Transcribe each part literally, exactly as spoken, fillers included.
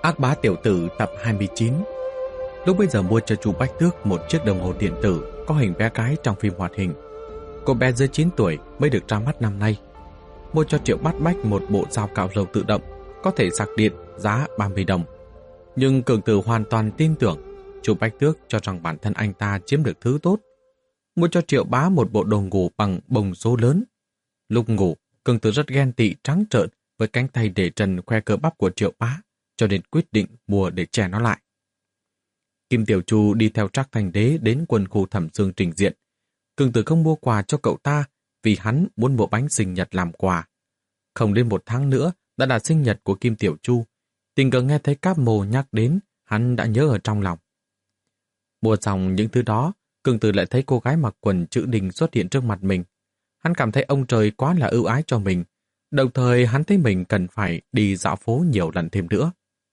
Ác bá tiểu tử tập hai mươi chín. Lúc bây giờ mua cho chú Bách Tước một chiếc đồng hồ điện tử có hình bé gái trong phim hoạt hình. Cô bé dưới chín tuổi mới được ra mắt năm nay. Mua cho Triệu Bát Bách một bộ dao cạo râu tự động, có thể sạc điện, giá ba mươi đồng. Nhưng Cường Tử hoàn toàn tin tưởng chú Bách Tước cho rằng bản thân anh ta chiếm được thứ tốt. Mua cho Triệu Bá một bộ đồ ngủ bằng bông số lớn. Lúc ngủ, Cường Tử rất ghen tị trắng trợn với cánh tay để trần khoe cơ bắp của Triệu Bá, cho nên quyết định mua để che nó lại. Kim Tiểu Chu đi theo Trác Thành Đế đến quân khu Thẩm Xương trình diện. Cường Tử không mua quà cho cậu ta vì hắn muốn mua bánh sinh nhật làm quà. Không đến một tháng nữa đã là sinh nhật của Kim Tiểu Chu. Tình cờ nghe thấy Cáp Mồ nhắc đến, hắn đã nhớ ở trong lòng. Mua xong những thứ đó, Cường Tử lại thấy cô gái mặc quần chữ đình xuất hiện trước mặt mình. Hắn cảm thấy ông trời quá là ưu ái cho mình. Đồng thời hắn thấy mình cần phải đi dạo phố nhiều lần thêm nữa.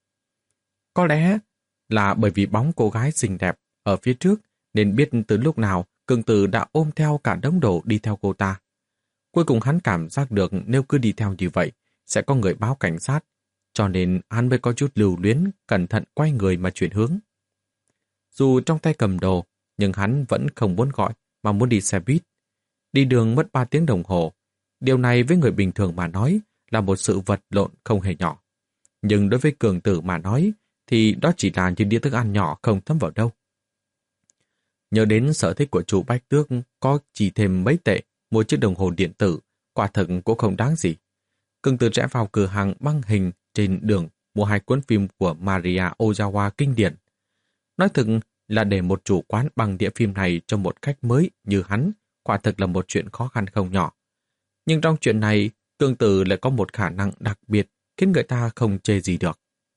Có lẽ là bởi vì bóng cô gái xinh đẹp ở phía trước nên biết từ lúc nào Cường Tử đã ôm theo cả đống đồ đi theo cô ta. Cuối cùng hắn cảm giác được nếu cứ đi theo như vậy sẽ có người báo cảnh sát, cho nên hắn mới có chút lưu luyến, cẩn thận quay người mà chuyển hướng. Dù trong tay cầm đồ, nhưng hắn vẫn không muốn gọi mà muốn đi xe buýt. Đi đường mất ba tiếng đồng hồ. Điều này với người bình thường mà nói là một sự vật lộn không hề nhỏ. Nhưng đối với Cường Tử mà nói thì đó chỉ là những đĩa thức ăn nhỏ không thấm vào đâu. Nhớ đến sở thích của chú Bách Tước có chỉ thêm mấy tệ mua chiếc đồng hồ điện tử, quả thực cũng không đáng gì. Cường Tử rẽ vào cửa hàng băng hình trên đường mua hai cuốn phim của Maria Ozawa kinh điển. Nói thực là để một chủ quán băng đĩa phim này cho một khách mới như hắn, quả thực là một chuyện khó khăn không nhỏ. Nhưng trong chuyện này, Cường Tử lại có một khả năng đặc biệt khiến người ta không chê gì được.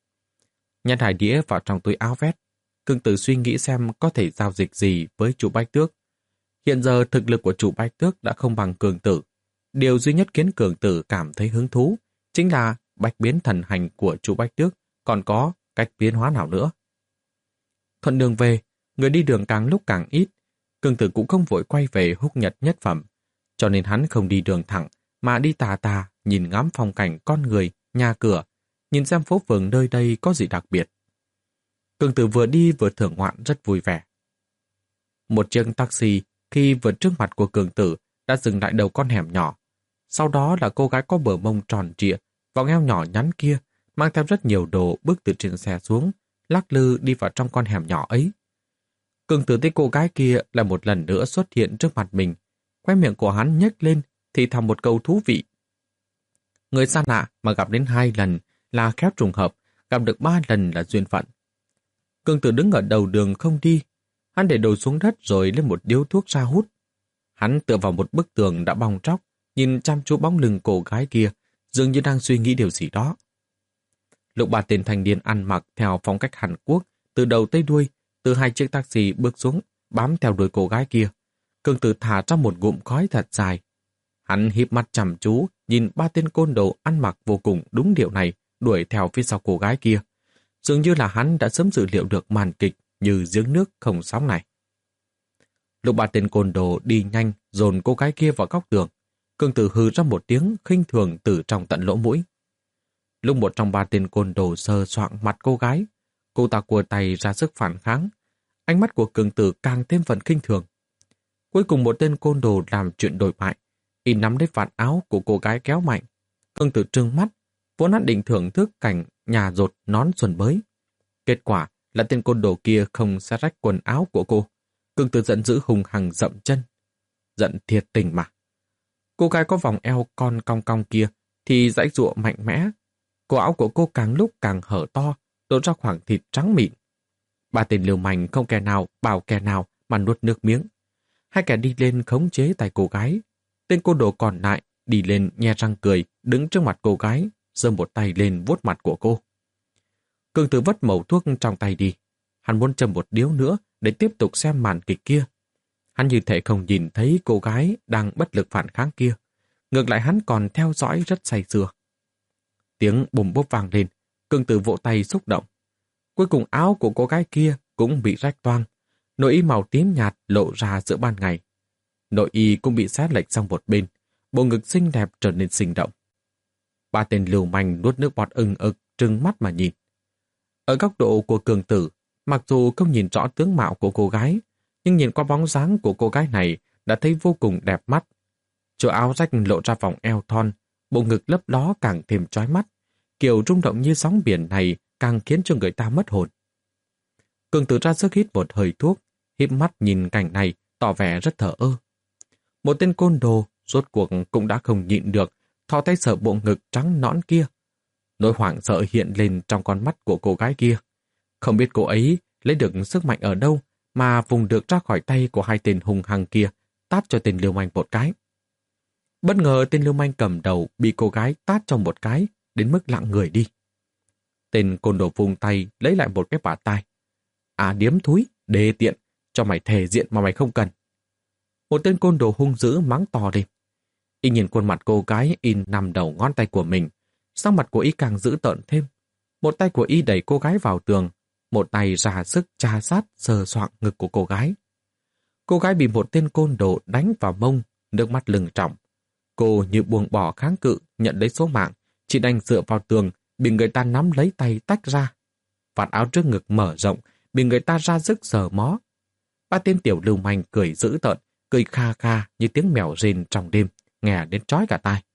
Nhét hai đĩa vào trong túi áo vest, Cường Tử suy nghĩ xem có thể giao dịch gì với chủ Bách Tước. Hiện giờ thực lực của chủ Bách Tước đã không bằng Cường Tử. Điều duy nhất khiến Cường Tử cảm thấy hứng thú chính là bách biến thần hành của chủ Bách Tước còn có cách biến hóa nào nữa. Thuận đường về, người đi đường càng lúc càng ít. Cường Tử cũng không vội quay về Húc Nhật nhất phẩm, cho nên hắn không đi đường thẳng mà đi tà tà nhìn ngắm phong cảnh con người, nhà cửa, nhìn xem phố phường nơi đây có gì đặc biệt. Cường Tử vừa đi vừa thưởng ngoạn rất vui vẻ. Một chiếc taxi khi vượt trước mặt của Cường Tử đã dừng lại đầu con hẻm nhỏ. Sau đó là cô gái có bờ mông tròn trịa, vòng eo nhỏ nhắn kia, mang theo rất nhiều đồ bước từ trên xe xuống, lắc lư đi vào trong con hẻm nhỏ ấy. Cường Tử thấy cô gái kia là một lần nữa xuất hiện trước mặt mình. Khóe miệng của hắn nhếch lên thì thầm một câu thú vị. Người xa lạ mà gặp đến hai lần là khéo trùng hợp, gặp được ba lần là duyên phận. Cường Tử đứng ở đầu đường không đi. Hắn để đồ xuống đất rồi lấy một điếu thuốc ra hút. Hắn tựa vào một bức tường đã bong tróc, nhìn chăm chú bóng lưng cô gái kia, dường như đang suy nghĩ điều gì đó. Lúc ba tên thanh niên ăn mặc theo phong cách Hàn Quốc, từ đầu tới đuôi, từ hai chiếc taxi bước xuống, bám theo đuôi cô gái kia. Cường Tử thả ra một ngụm khói thật dài. Hắn híp mắt chăm chú, nhìn ba tên côn đồ ăn mặc vô cùng đúng điệu này đuổi theo phía sau cô gái kia. Dường như là hắn đã sớm dự liệu được màn kịch như giếng nước không sóng này. Lúc ba tên côn đồ đi nhanh dồn cô gái kia vào góc tường, Cường Tử hừ ra một tiếng khinh thường từ trong tận lỗ mũi. Lúc một trong ba tên côn đồ sờ soạng mặt cô gái, cô ta cua tay ra sức phản kháng. Ánh mắt của Cường Tử càng thêm phần khinh thường. Cuối cùng một tên côn đồ làm chuyện đổi bại, y nắm lấy vạt áo của cô gái kéo mạnh. Cường Tử trừng mắt, vốn hắn định thưởng thức cảnh nhà rột nón xuân bới. Kết quả là tên côn đồ kia không xé rách quần áo của cô. Cường Tử giận dữ hùng hằng dậm chân. Giận thiệt tình mà. Cô gái có vòng eo con cong cong kia thì giãy giụa mạnh mẽ. Cổ áo của cô càng lúc càng hở to, lộ ra khoảng thịt trắng mịn. Ba tên liều manh không kẻ nào bảo kẻ nào mà nuốt nước miếng. Hai kẻ đi lên khống chế tay cô gái. Tên côn đồ còn lại đi lên nhe răng cười, đứng trước mặt cô gái, giơ một tay lên vuốt mặt của cô. Cường Tử vất mẩu thuốc trong tay đi. Hắn muốn châm một điếu nữa để tiếp tục xem màn kịch kia. Hắn như thể không nhìn thấy cô gái đang bất lực phản kháng kia. Ngược lại hắn còn theo dõi rất say sưa. Tiếng bùm bốp vang lên, Cường Tử vỗ tay xúc động. Cuối cùng áo của cô gái kia cũng bị rách toang. Nội y màu tím nhạt lộ ra giữa ban ngày. Nội y cũng bị xé lệch sang một bên. Bộ ngực xinh đẹp trở nên sinh động. Ba tên lưu manh nuốt nước bọt ưng ực, trừng mắt mà nhìn. Ở góc độ của Cường Tử, mặc dù không nhìn rõ tướng mạo của cô gái, nhưng nhìn qua bóng dáng của cô gái này đã thấy vô cùng đẹp mắt. Chỗ áo rách lộ ra vòng eo thon, bộ ngực lấp ló càng thêm chói mắt. Kiểu rung động như sóng biển này càng khiến cho người ta mất hồn. Cường Tử ra sức hít một hơi thuốc, híp mắt nhìn cảnh này, tỏ vẻ rất thờ ơ. Một tên côn đồ rốt cuộc cũng đã không nhịn được, thò tay sờ bộ ngực trắng nõn kia. Nỗi hoảng sợ hiện lên trong con mắt của cô gái kia. Không biết cô ấy lấy được sức mạnh ở đâu mà vùng được ra khỏi tay của hai tên hung hăng kia, tát cho tên lưu manh một cái. Bất ngờ tên lưu manh cầm đầu bị cô gái tát trong một cái, đến mức lặng người đi. Tên côn đồ vung tay lấy lại một cái bả tai. À điếm thúi, đê tiện, cho mày thề diện mà mày không cần. Một tên côn đồ hung dữ mắng to lên. Y nhìn khuôn mặt cô gái in nằm đầu ngón tay của mình, sắc mặt của Y càng dữ tợn thêm. Một tay của Y đẩy cô gái vào tường, một tay ra sức tra sát sờ soạng ngực của cô gái. Cô gái bị một tên côn đồ đánh vào mông, nước mắt lưng tròng. Cô như buông bỏ kháng cự, nhận lấy số mạng, chỉ đành dựa vào tường, bị người ta nắm lấy tay tách ra. Vạt áo trước ngực mở rộng, bị người ta ra sức sờ mó. Ba tên tiểu lưu manh cười dữ tợn, cười kha kha như tiếng mèo rên trong đêm, nghe đến chói cả tai.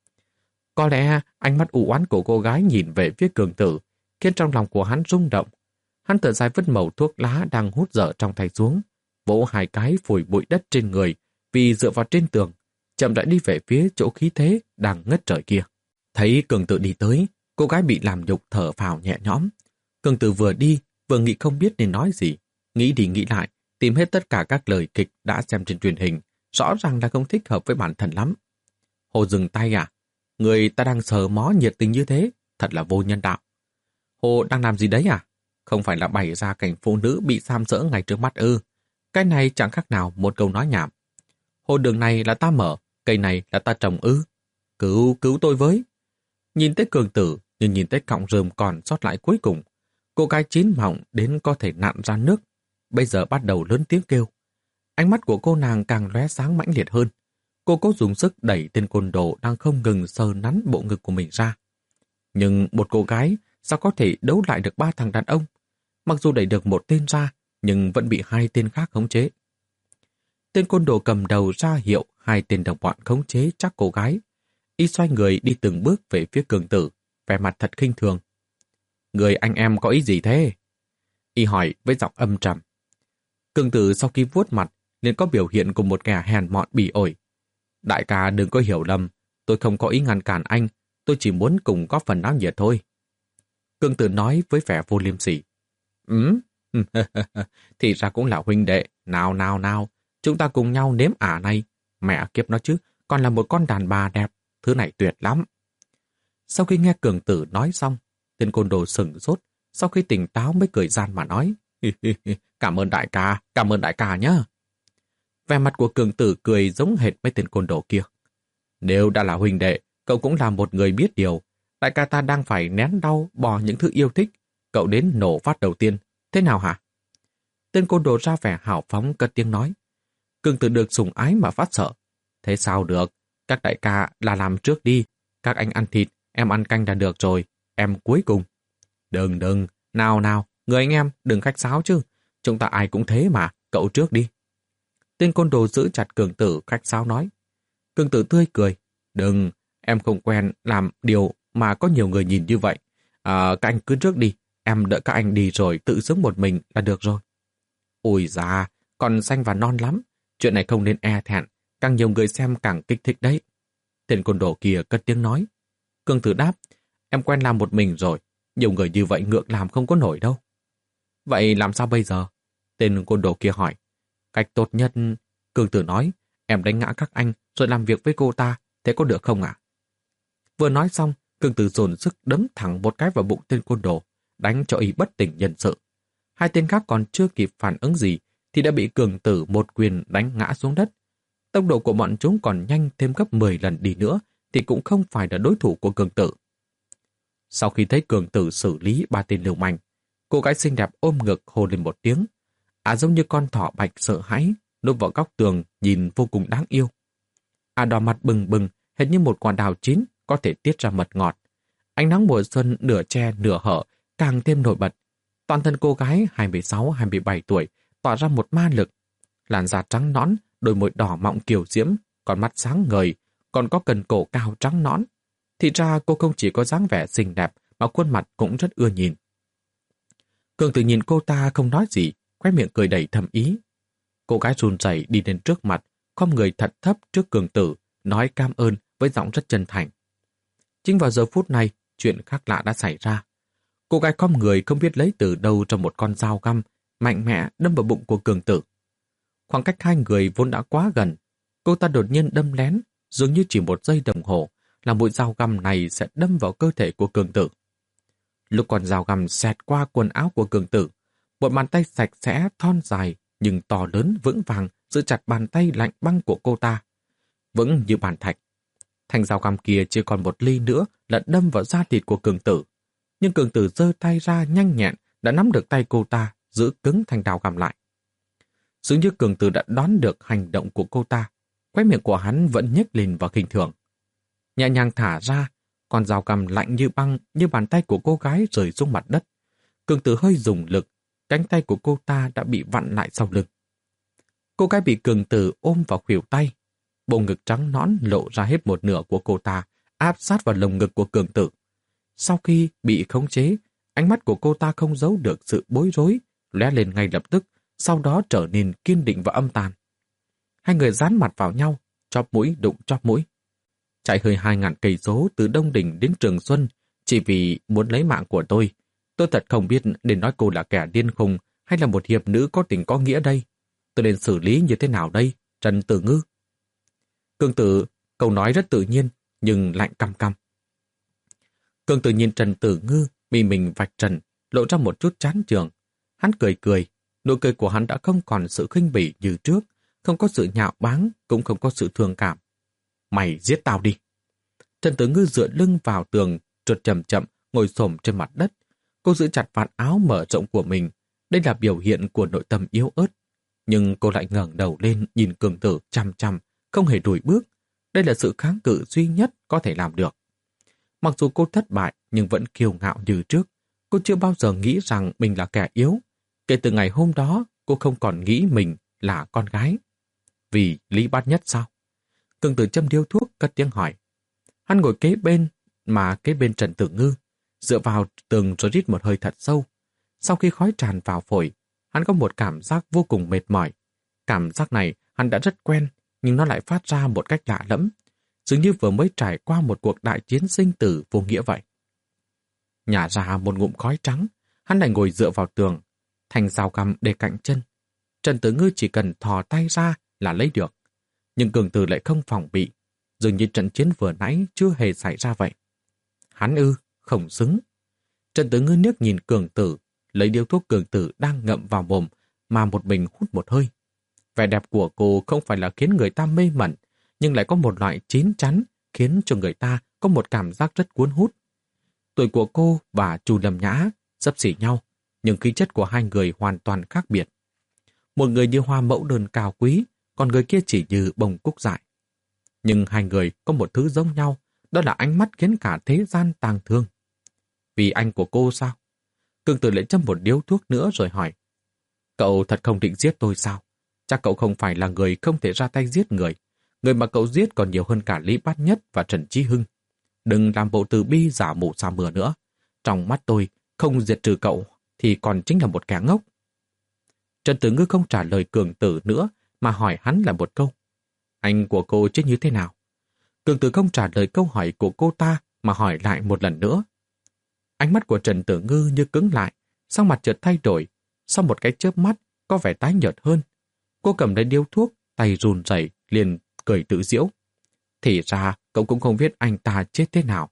Có lẽ ánh mắt u oán của cô gái nhìn về phía Cường Tử, khiến trong lòng của hắn rung động. Hắn thở dài vứt mẩu thuốc lá đang hút dở trong tay xuống, vỗ hai cái phủi bụi đất trên người, vì dựa vào trên tường, chậm rãi đi về phía chỗ khí thế đang ngất trời kia. Thấy Cường Tử đi tới, cô gái bị làm nhục thở phào nhẹ nhõm. Cường Tử vừa đi, vừa nghĩ không biết nên nói gì. Nghĩ đi nghĩ lại, tìm hết tất cả các lời kịch đã xem trên truyền hình, rõ ràng là không thích hợp với bản thân lắm. Hồ dừng tay à? Người ta đang sờ mó nhiệt tình như thế, thật là vô nhân đạo. Hồ đang làm gì đấy à? Không phải là bày ra cảnh phụ nữ bị xàm sỡ ngay trước mắt ư? Cái này chẳng khác nào một câu nói nhảm. Hồ đường này là ta mở, cây này là ta trồng ư? Cứu, cứu tôi với. Nhìn tới Cường Tử, nhưng nhìn tới cọng rơm còn sót lại cuối cùng. Cô gái chín mọng đến có thể nặn ra nước, bây giờ bắt đầu lớn tiếng kêu. Ánh mắt của cô nàng càng lóe sáng mãnh liệt hơn. Cô cố dùng sức đẩy tên côn đồ đang không ngừng sờ nắn bộ ngực của mình ra. Nhưng một cô gái sao có thể đấu lại được ba thằng đàn ông? Mặc dù đẩy được một tên ra, nhưng vẫn bị hai tên khác khống chế. Tên côn đồ cầm đầu ra hiệu hai tên đồng bọn khống chế chắc cô gái. Y xoay người đi từng bước về phía Cường Tử, vẻ mặt thật khinh thường. Người anh em có ý gì thế? Y hỏi với giọng âm trầm. Cường Tử sau khi vuốt mặt, liền có biểu hiện của một kẻ hèn mọn bỉ ổi. Đại ca đừng có hiểu lầm, tôi không có ý ngăn cản anh, tôi chỉ muốn cùng có phần náo nhiệt thôi. Cường Tử nói với vẻ vô liêm sỉ. Ừm, thì ra cũng là huynh đệ, nào nào nào, chúng ta cùng nhau nếm ả này. Mẹ kiếp nó chứ, còn là một con đàn bà đẹp, thứ này tuyệt lắm. Sau khi nghe Cường Tử nói xong, tên côn đồ sửng sốt, sau khi tỉnh táo mới cười gian mà nói. Cảm ơn đại ca, cảm ơn đại ca nhá. Vẻ mặt của Cường Tử cười giống hệt mấy tên côn đồ kia. Nếu đã là huynh đệ, cậu cũng là một người biết điều. Đại ca ta đang phải nén đau bỏ những thứ yêu thích. Cậu đến nổ phát đầu tiên. Thế nào hả? Tên côn đồ ra vẻ hào phóng cất tiếng nói. Cường Tử được sủng ái mà phát sợ. Thế sao được? Các đại ca là làm trước đi. Các anh ăn thịt, em ăn canh là được rồi. Em cuối cùng. Đừng đừng, nào nào, người anh em đừng khách sáo chứ. Chúng ta ai cũng thế mà, cậu trước đi. Tên côn đồ giữ chặt Cường Tử khách sáo nói. Cường Tử tươi cười. Đừng, em không quen làm điều mà có nhiều người nhìn như vậy. À, các anh cứ trước đi, em đợi các anh đi rồi tự sướng một mình là được rồi. Ôi da, còn xanh và non lắm. Chuyện này không nên e thẹn, càng nhiều người xem càng kích thích đấy. Tên côn đồ kia cất tiếng nói. Cường Tử đáp, em quen làm một mình rồi, nhiều người như vậy ngược làm không có nổi đâu. Vậy làm sao bây giờ? Tên côn đồ kia hỏi. Cách tốt nhất, Cường Tử nói, em đánh ngã các anh rồi làm việc với cô ta, thế có được không ạ? Vừa nói xong, Cường Tử dồn sức đấm thẳng một cái vào bụng tên côn đồ, đánh cho y bất tỉnh nhân sự. Hai tên khác còn chưa kịp phản ứng gì thì đã bị Cường Tử một quyền đánh ngã xuống đất. Tốc độ của bọn chúng còn nhanh thêm gấp mười lần đi nữa thì cũng không phải là đối thủ của Cường Tử. Sau khi thấy Cường Tử xử lý ba tên lưu manh, cô gái xinh đẹp ôm ngực hô lên một tiếng. À giống như con thỏ bạch sợ hãi, núp vào góc tường nhìn vô cùng đáng yêu. À đỏ mặt bừng bừng, hệt như một quả đào chín có thể tiết ra mật ngọt. Ánh nắng mùa xuân nửa che nửa hở càng thêm nổi bật, Toàn thân cô gái hai mươi sáu hai mươi bảy tuổi tỏa ra một ma lực. Làn da trắng nõn, đôi môi đỏ mọng kiều diễm, con mắt sáng ngời, còn có cần cổ cao trắng nõn. Thì ra cô không chỉ có dáng vẻ xinh đẹp mà khuôn mặt cũng rất ưa nhìn. Cường Tử nhìn cô ta không nói gì, khóe miệng cười đầy thầm ý. Cô gái run rẩy đi đến trước mặt, khom người thật thấp trước Cường Tử, nói cảm ơn với giọng rất chân thành. Chính vào giờ phút này, chuyện khác lạ đã xảy ra. Cô gái khom người không biết lấy từ đâu trong một con dao găm, mạnh mẽ đâm vào bụng của Cường Tử. Khoảng cách hai người vốn đã quá gần, cô ta đột nhiên đâm lén, dường như chỉ một giây đồng hồ, là mũi dao găm này sẽ đâm vào cơ thể của Cường Tử. Lúc con dao găm xẹt qua quần áo của Cường Tử, một bàn tay sạch sẽ, thon dài, nhưng to lớn vững vàng giữ chặt bàn tay lạnh băng của cô ta. Vững như bàn thạch. Thanh dao găm kia chỉ còn một ly nữa là đâm vào da thịt của Cường Tử. Nhưng Cường Tử giơ tay ra nhanh nhẹn đã nắm được tay cô ta, giữ cứng thanh dao găm lại. Dường như Cường Tử đã đoán được hành động của cô ta, khóe miệng của hắn vẫn nhếch lên và khinh thường. Nhẹ nhàng thả ra, con dao găm lạnh như băng như bàn tay của cô gái rơi xuống mặt đất. Cường Tử hơi dùng lực, cánh tay của cô ta đã bị vặn lại sau lưng. Cô gái bị Cường Tử ôm vào khuỷu tay, bộ ngực trắng nõn lộ ra hết một nửa của cô ta, áp sát vào lồng ngực của Cường Tử. Sau khi bị khống chế, ánh mắt của cô ta không giấu được sự bối rối, lóe lên ngay lập tức, sau đó trở nên kiên định và âm tàn. Hai người dán mặt vào nhau, chóp mũi đụng chóp mũi. Chạy hơi hai ngàn cây số từ Đông Đình đến Trường Xuân chỉ vì muốn lấy mạng của tôi. Tôi thật không biết nên nói cô là kẻ điên khùng hay là một hiệp nữ có tình có nghĩa đây. Tôi nên xử lý như thế nào đây, Trần Tử Ngư? Cường Tử, câu nói rất tự nhiên, nhưng lạnh căm căm. Cường Tử nhìn Trần Tử Ngư, bị mình vạch trần, lộ ra một chút chán chường. Hắn cười cười, nụ cười của hắn đã không còn sự khinh bỉ như trước, không có sự nhạo báng, cũng không có sự thương cảm. Mày giết tao đi. Trần Tử Ngư dựa lưng vào tường, trượt chậm chậm, ngồi xổm trên mặt đất. Cô giữ chặt vạt áo mở rộng của mình. Đây là biểu hiện của nội tâm yếu ớt. Nhưng cô lại ngẩng đầu lên nhìn Cường Tử chăm chăm, không hề lùi bước. Đây là sự kháng cự duy nhất có thể làm được. Mặc dù cô thất bại nhưng vẫn kiêu ngạo như trước. Cô chưa bao giờ nghĩ rằng mình là kẻ yếu. Kể từ ngày hôm đó, cô không còn nghĩ mình là con gái. Vì Lý Bát Nhất sao? Cường Tử châm điếu thuốc cất tiếng hỏi. Hắn ngồi kế bên, mà kế bên Trần Tử Ngư, dựa vào tường rồi rít một hơi thật sâu. Sau khi khói tràn vào phổi, hắn có một cảm giác vô cùng mệt mỏi. Cảm giác này hắn đã rất quen, nhưng nó lại phát ra một cách lạ lẫm, dường như vừa mới trải qua một cuộc đại chiến sinh tử vô nghĩa vậy. Nhả ra một ngụm khói trắng, hắn lại ngồi dựa vào tường, thành dao găm để cạnh chân. Trần Tử Ngư chỉ cần thò tay ra là lấy được. Nhưng Cường Tử lại không phòng bị, dường như trận chiến vừa nãy chưa hề xảy ra vậy. Hắn ư, không xứng. Trần Tử Ngư liếc nhìn Cường Tử, lấy điếu thuốc Cường Tử đang ngậm vào mồm mà một mình hút một hơi. Vẻ đẹp của cô không phải là khiến người ta mê mẩn, nhưng lại có một loại chín chắn khiến cho người ta có một cảm giác rất cuốn hút. Tuổi của cô và Chu Lâm Nhã xấp xỉ nhau, nhưng khí chất của hai người hoàn toàn khác biệt. Một người như hoa mẫu đơn cao quý, còn người kia chỉ như bông cúc dại. Nhưng hai người có một thứ giống nhau, đó là ánh mắt khiến cả thế gian tang thương. Vì anh của cô sao? Cường Tử lại châm một điếu thuốc nữa rồi hỏi. Cậu thật không định giết tôi sao? Chắc cậu không phải là người không thể ra tay giết người. Người mà cậu giết còn nhiều hơn cả Lý Bát Nhất và Trần Chí Hưng. Đừng làm bộ từ bi giả mù sa mưa nữa. Trong mắt tôi, không diệt trừ cậu thì còn chính là một kẻ ngốc. Trần Tử Ngư không trả lời Cường Tử nữa mà hỏi hắn là một câu. Anh của cô chết như thế nào? Cường Tử không trả lời câu hỏi của cô ta mà hỏi lại một lần nữa. Ánh mắt của Trần Tử Ngư như cứng lại, sắc mặt chợt thay đổi, sau một cái chớp mắt có vẻ tái nhợt hơn. Cô cầm lấy điếu thuốc, tay run rẩy liền cười tự giễu. Thì ra cậu cũng không biết anh ta chết thế nào.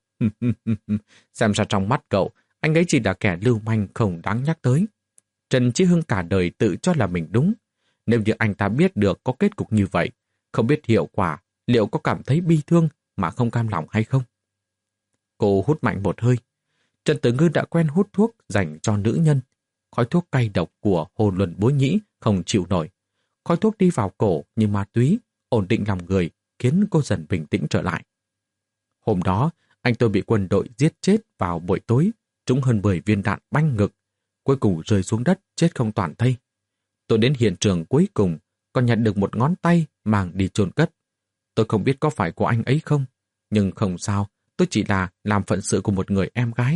Xem ra trong mắt cậu, anh ấy chỉ là kẻ lưu manh không đáng nhắc tới. Trần Chí Hưng cả đời tự cho là mình đúng. Nếu như anh ta biết được có kết cục như vậy, không biết hiệu quả, liệu có cảm thấy bi thương mà không cam lòng hay không? Cô hút mạnh một hơi. Trần Tử Ngư đã quen hút thuốc dành cho nữ nhân. Khói thuốc cay độc của Hồ Luân Bối Nhĩ không chịu nổi. Khói thuốc đi vào cổ như ma túy, ổn định lòng người, khiến cô dần bình tĩnh trở lại. Hôm đó, anh tôi bị quân đội giết chết vào buổi tối, trúng hơn mười viên đạn banh ngực. cuối cùng rơi xuống đất chết không toàn thây. Tôi đến hiện trường cuối cùng còn nhặt được một ngón tay mang đi chôn cất. Tôi không biết có phải của anh ấy không, nhưng không sao, tôi chỉ là làm phận sự của một người em gái.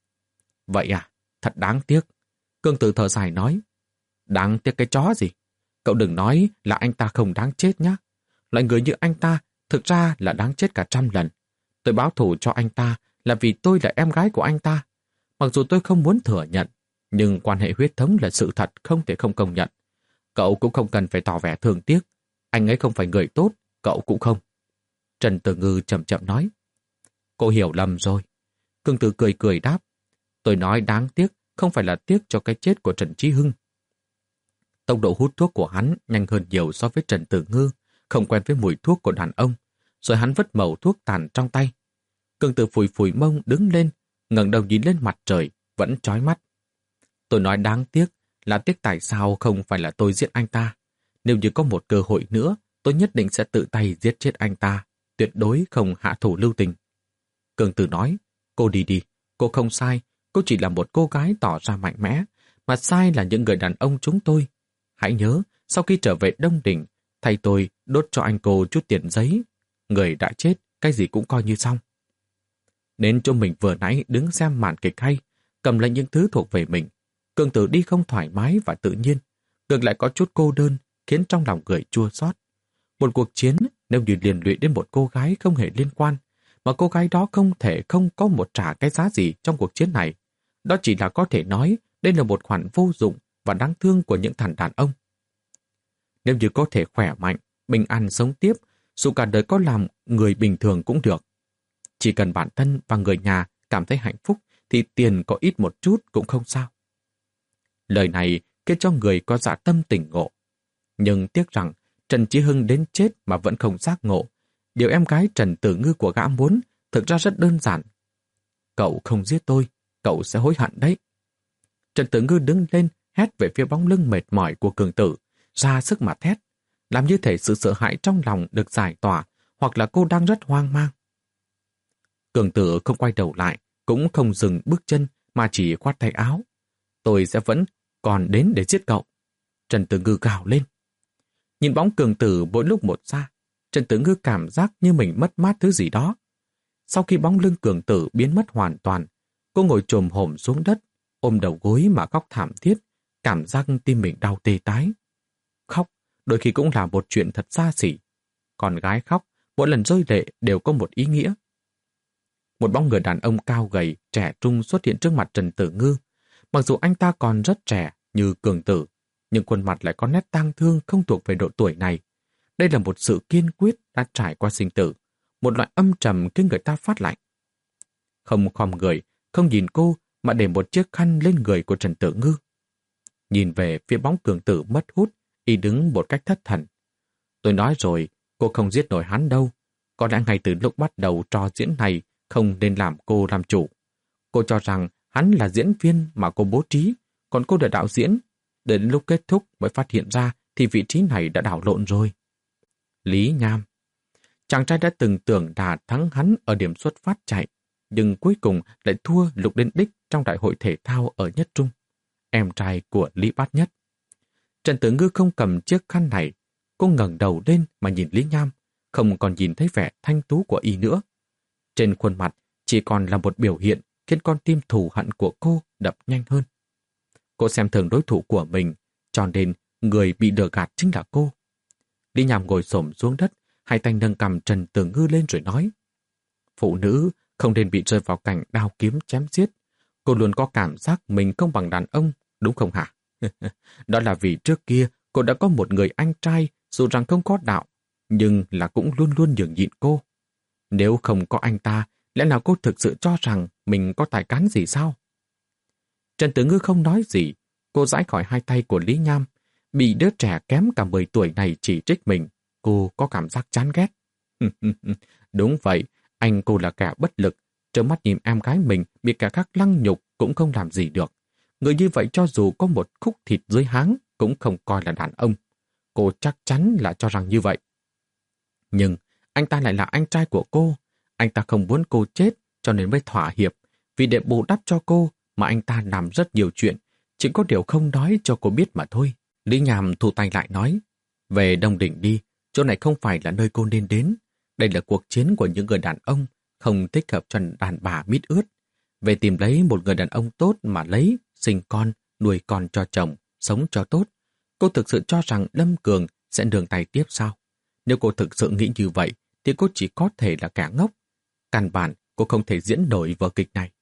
Vậy à, thật đáng tiếc. Cương Tử thở dài nói. Đáng tiếc cái chó gì? Cậu đừng nói là anh ta không đáng chết nhé. Loại người như anh ta thực ra là đáng chết cả trăm lần. Tôi báo thù cho anh ta là vì tôi là em gái của anh ta. Mặc dù tôi không muốn thừa nhận, nhưng quan hệ huyết thống là sự thật không thể không công nhận. Cậu cũng không cần phải tỏ vẻ thương tiếc. Anh ấy không phải người tốt, cậu cũng không. Trần Tử Ngư chậm chậm nói. Cô hiểu lầm rồi. Cương Tử cười cười đáp. Tôi nói đáng tiếc không phải là tiếc cho cái chết của Trần Chí Hưng. Tốc độ hút thuốc của hắn nhanh hơn nhiều so với Trần Tử Ngư, không quen với mùi thuốc của đàn ông, rồi hắn vứt mẩu thuốc tàn trong tay. Cương Tử phủi phủi mông đứng lên, ngẩng đầu nhìn lên mặt trời, vẫn chói mắt. Tôi nói đáng tiếc là tiếc tại sao không phải là tôi giết anh ta. Nếu như có một cơ hội nữa, tôi nhất định sẽ tự tay giết chết anh ta, tuyệt đối không hạ thủ lưu tình. Cương Tử nói, cô đi đi, cô không sai, cô chỉ là một cô gái tỏ ra mạnh mẽ, mà sai là những người đàn ông chúng tôi. Hãy nhớ, sau khi trở về Đông Đỉnh, thầy tôi đốt cho anh cô chút tiền giấy. Người đã chết, cái gì cũng coi như xong. Đến chỗ mình vừa nãy đứng xem màn kịch hay, cầm lấy những thứ thuộc về mình. Cương Tử đi không thoải mái và tự nhiên, ngược lại có chút cô đơn, khiến trong lòng người chua xót. Một cuộc chiến nếu như liên lụy đến một cô gái không hề liên quan, mà cô gái đó không thể không có một trả cái giá gì trong cuộc chiến này. Đó chỉ là có thể nói đây là một khoản vô dụng và đáng thương của những thằng đàn ông. Nếu như có thể khỏe mạnh, bình an sống tiếp, dù cả đời có làm người bình thường cũng được. Chỉ cần bản thân và người nhà cảm thấy hạnh phúc thì tiền có ít một chút cũng không sao. Lời này khiến cho người có dạ tâm tỉnh ngộ. Nhưng tiếc rằng Trần Chí Hưng đến chết mà vẫn không giác ngộ. Điều em gái Trần Tử Ngư của gã muốn thực ra rất đơn giản. Cậu không giết tôi, cậu sẽ hối hận đấy. Trần Tử Ngư đứng lên hét về phía bóng lưng mệt mỏi của Cường Tử, ra sức mà thét, làm như thể sự sợ hãi trong lòng được giải tỏa, hoặc là cô đang rất hoang mang. Cường Tử không quay đầu lại, cũng không dừng bước chân mà chỉ khoát tay áo. Tôi sẽ vẫn còn đến để giết cậu. Trần Tử Ngư gào lên. Nhìn bóng Cường Tử mỗi lúc một xa, Trần Tử Ngư cảm giác như mình mất mát thứ gì đó. Sau khi bóng lưng Cường Tử biến mất hoàn toàn, cô ngồi chồm hổm xuống đất, ôm đầu gối mà khóc thảm thiết, cảm giác tim mình đau tê tái. Khóc đôi khi cũng là một chuyện thật xa xỉ. Còn gái khóc, mỗi lần rơi lệ đều có một ý nghĩa. Một bóng người đàn ông cao gầy, trẻ trung xuất hiện trước mặt Trần Tử Ngư. Mặc dù anh ta còn rất trẻ như Cường Tử, nhưng khuôn mặt lại có nét tang thương không thuộc về độ tuổi này. Đây là một sự kiên quyết đã trải qua sinh tử, một loại âm trầm khiến người ta phát lạnh. Không khom người, không nhìn cô mà để một chiếc khăn lên người của Trần Tử Ngư. Nhìn về phía bóng Cường Tử mất hút, y đứng một cách thất thần. Tôi nói rồi, cô không giết nổi hắn đâu. Có lẽ ngay từ lúc bắt đầu trò diễn này không nên làm cô làm chủ. Cô cho rằng hắn là diễn viên mà cô bố trí, còn cô là đạo diễn. Đến lúc kết thúc mới phát hiện ra thì vị trí này đã đảo lộn rồi. Lý Nham. Chàng trai đã từng tưởng đã thắng hắn ở điểm xuất phát chạy, nhưng cuối cùng lại thua Lục đến đích trong đại hội thể thao ở Nhất Trung. Em trai của Lý Bát Nhất. Trần Tử Ngư không cầm chiếc khăn này. Cô ngẩng đầu lên mà nhìn Lý Nham, không còn nhìn thấy vẻ thanh tú của y nữa. Trên khuôn mặt chỉ còn là một biểu hiện khiến con tim thù hận của cô đập nhanh hơn. Cô xem thường đối thủ của mình, cho nên người bị lừa gạt chính là cô. Lý Nham ngồi xổm xuống đất, hai tay nâng cầm Trần Tử Ngư lên rồi nói: Phụ nữ không nên bị rơi vào cảnh đao kiếm chém giết. Cô luôn có cảm giác mình không bằng đàn ông, đúng không hả? Đó là vì trước kia cô đã có một người anh trai dù rằng không có đạo, nhưng là cũng luôn luôn nhường nhịn cô. Nếu không có anh ta, lẽ nào cô thực sự cho rằng mình có tài cán gì sao? Trần Tử Ngư không nói gì, cô giãy khỏi hai tay của Lý Nham. Bị đứa trẻ kém cả mười tuổi này chỉ trích mình, cô có cảm giác chán ghét. Đúng vậy, anh cô là kẻ bất lực, trơ mắt nhìn em gái mình bị kẻ khác lăng nhục cũng không làm gì được. Người như vậy cho dù có một khúc thịt dưới háng cũng không coi là đàn ông. Cô chắc chắn là cho rằng như vậy. Nhưng anh ta lại là anh trai của cô. Anh ta không muốn cô chết cho nên mới thỏa hiệp. Vì để bù đắp cho cô mà anh ta làm rất nhiều chuyện, Chỉ có điều không nói cho cô biết mà thôi. Lý Nham thu tay lại nói, về Đông Đỉnh đi, chỗ này không phải là nơi cô nên đến. Đây là cuộc chiến của những người đàn ông, không thích hợp cho đàn bà mít ướt. Về tìm lấy một người đàn ông tốt mà lấy, sinh con, nuôi con cho chồng, sống cho tốt. Cô thực sự cho rằng Lâm Cường sẽ nương tay tiếp sao? Nếu cô thực sự nghĩ như vậy, thì cô chỉ có thể là kẻ ngốc. Căn bản, cô không thể diễn nổi vở kịch này.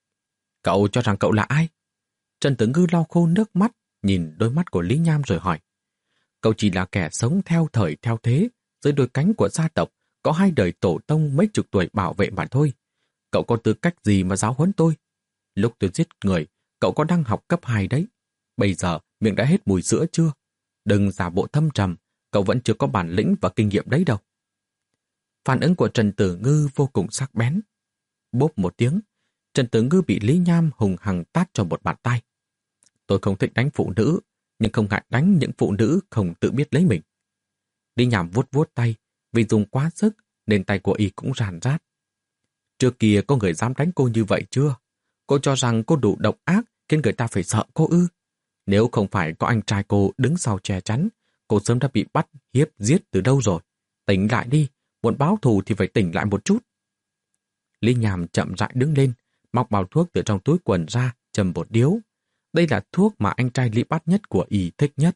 Cậu cho rằng cậu là ai? Trần Tử Ngư lau khô nước mắt, nhìn đôi mắt của Lý Nham rồi hỏi. Cậu chỉ là kẻ sống theo thời theo thế, dưới đôi cánh của gia tộc, có hai đời tổ tông mấy chục tuổi bảo vệ mà thôi. Cậu có tư cách gì mà giáo huấn tôi? Lúc tôi giết người, cậu có đang học cấp hai đấy. Bây giờ miệng đã hết mùi sữa chưa? Đừng giả bộ thâm trầm, cậu vẫn chưa có bản lĩnh và kinh nghiệm đấy đâu. Phản ứng của Trần Tử Ngư vô cùng sắc bén. Bốp một tiếng, Trần Tử Ngư bị Lý Nham hùng hằng tát cho một bàn tay. Tôi không thích đánh phụ nữ, nhưng không ngại đánh những phụ nữ không tự biết lấy mình. Lý Nham vuốt vuốt tay, vì dùng quá sức nên tay của y cũng ràn rát. Trước kia có người dám đánh cô như vậy chưa? Cô cho rằng cô đủ độc ác khiến người ta phải sợ cô ư? Nếu không phải có anh trai cô đứng sau che chắn, cô sớm đã bị bắt, hiếp, giết từ đâu rồi. Tỉnh lại đi, muốn báo thù thì phải tỉnh lại một chút. Lý Nham chậm rãi đứng lên, móc bao thuốc từ trong túi quần ra, châm một điếu. Đây là thuốc mà anh trai Lý Bát Nhất của y thích nhất.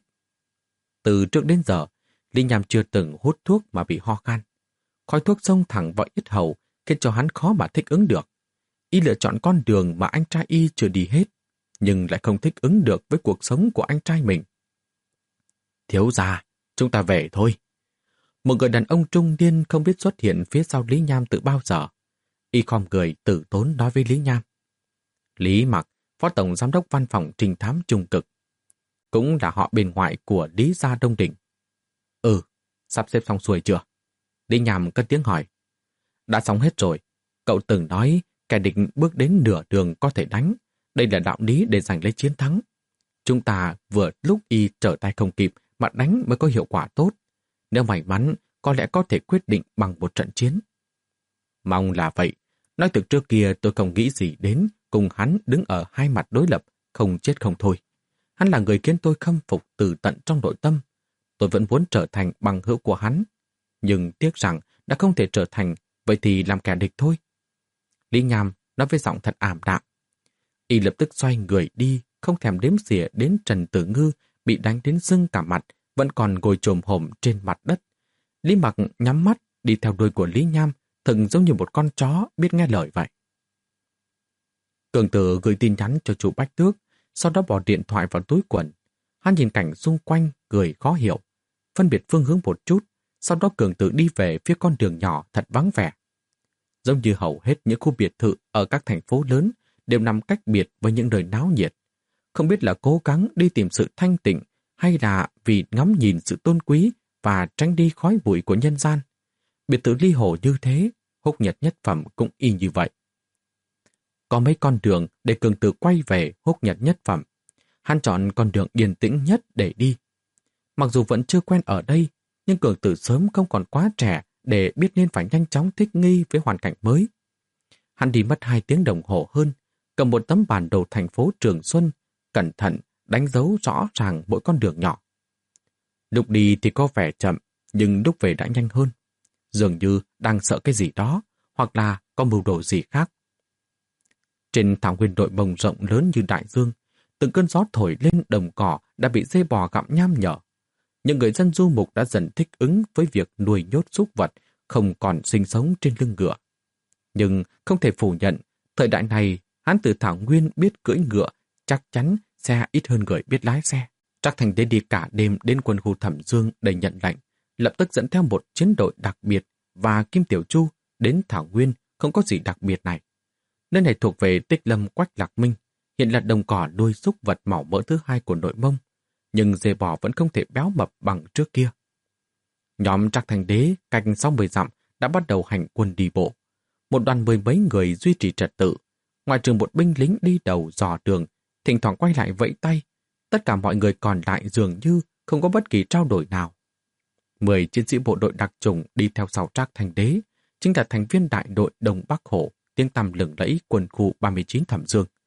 Từ trước đến giờ, Lý Nham chưa từng hút thuốc mà bị ho khan. Khói thuốc xông thẳng vào yết hầu, khiến cho hắn khó mà thích ứng được. Y lựa chọn con đường mà anh trai y chưa đi hết, nhưng lại không thích ứng được với cuộc sống của anh trai mình. Thiếu gia, chúng ta về thôi. Một người đàn ông trung niên không biết xuất hiện phía sau Lý Nham từ bao giờ. Y khom người tử tốn nói với Lý Nham. Lý Mặc, Phó Tổng Giám đốc Văn phòng Trinh thám Trung Cực, cũng là họ bên ngoại của Lý gia Đông Đỉnh. Ừ, sắp xếp xong xuôi chưa? Lý Nham cất tiếng hỏi. Đã xong hết rồi. Cậu từng nói kẻ địch bước đến nửa đường có thể đánh. Đây là đạo lý để giành lấy chiến thắng. Chúng ta vừa lúc y trở tay không kịp mà đánh mới có hiệu quả tốt. Nếu may mắn, có lẽ có thể quyết định bằng một trận chiến. Mong là vậy. Nói thực trước kia tôi không nghĩ gì đến cùng hắn đứng ở hai mặt đối lập, không chết không thôi. Hắn là người khiến tôi khâm phục từ tận trong nội tâm. Tôi vẫn muốn trở thành bằng hữu của hắn. Nhưng tiếc rằng đã không thể trở thành, vậy thì làm kẻ địch thôi. Lý Nham nói với giọng thật ảm đạm. Y lập tức xoay người đi, không thèm đếm xỉa đến Trần Tử Ngư bị đánh đến sưng cả mặt, vẫn còn ngồi chồm hổm trên mặt đất. Lý Mặc nhắm mắt đi theo đuôi của Lý Nham, thừng giống như một con chó biết nghe lời vậy. Cường Tử gửi tin nhắn cho chú Bách Tước, sau đó bỏ điện thoại vào túi quần. Hắn nhìn cảnh xung quanh, cười khó hiểu, phân biệt phương hướng một chút, sau đó Cường Tử đi về phía con đường nhỏ thật vắng vẻ. Giống như hầu hết những khu biệt thự ở các thành phố lớn đều nằm cách biệt với những nơi náo nhiệt. Không biết là cố gắng đi tìm sự thanh tịnh hay là vì ngắm nhìn sự tôn quý và tránh đi khói bụi của nhân gian. Biệt thự Ly Hồ như thế, Húc Nhật Nhất Phẩm cũng y như vậy. Có mấy con đường để Cường Tử quay về Húc Nhật Nhất Phẩm. Hắn chọn con đường yên tĩnh nhất để đi. Mặc dù vẫn chưa quen ở đây, nhưng Cường Tử sớm không còn quá trẻ để biết nên phải nhanh chóng thích nghi với hoàn cảnh mới. Hắn đi mất hai tiếng đồng hồ hơn, cầm một tấm bản đồ thành phố Trường Xuân, cẩn thận đánh dấu rõ ràng mỗi con đường nhỏ. Lúc đi thì có vẻ chậm, nhưng lúc về đã nhanh hơn. Dường như đang sợ cái gì đó, hoặc là có mưu đồ gì khác. Trên thảo nguyên nội bồng rộng lớn như đại dương, từng cơn gió thổi lên đồng cỏ đã bị dê bò gặm nham nhở. Những người dân du mục đã dần thích ứng với việc nuôi nhốt súc vật, không còn sinh sống trên lưng ngựa. Nhưng không thể phủ nhận, thời đại này, hắn từ thảo nguyên biết cưỡi ngựa, chắc chắn xe ít hơn người biết lái xe. Trác Thành Đế đi cả đêm đến quân khu Thẩm Dương để nhận lệnh, lập tức dẫn theo một chiến đội đặc biệt và Kim Tiểu Chu đến thảo nguyên không có gì đặc biệt này. Nơi này thuộc về Tích Lâm Quách Lạc Minh, hiện là đồng cỏ nuôi súc vật màu mỡ thứ hai của nội Mông, nhưng dê bò vẫn không thể béo mập bằng trước kia. Nhóm Trác Thành Đế cạnh sáu mươi dặm đã bắt đầu hành quân đi bộ. Một đoàn mười mấy người duy trì trật tự, ngoài trừ một binh lính đi đầu dò đường, thỉnh thoảng quay lại vẫy tay. Tất cả mọi người còn lại dường như không có bất kỳ trao đổi nào. Mười chiến sĩ bộ đội đặc chủng đi theo sau Trác Thành Đế, chính là thành viên đại đội Đông Bắc Hổ, tiếng tăm lừng lẫy quân khu ba mươi chín Thẩm Dương.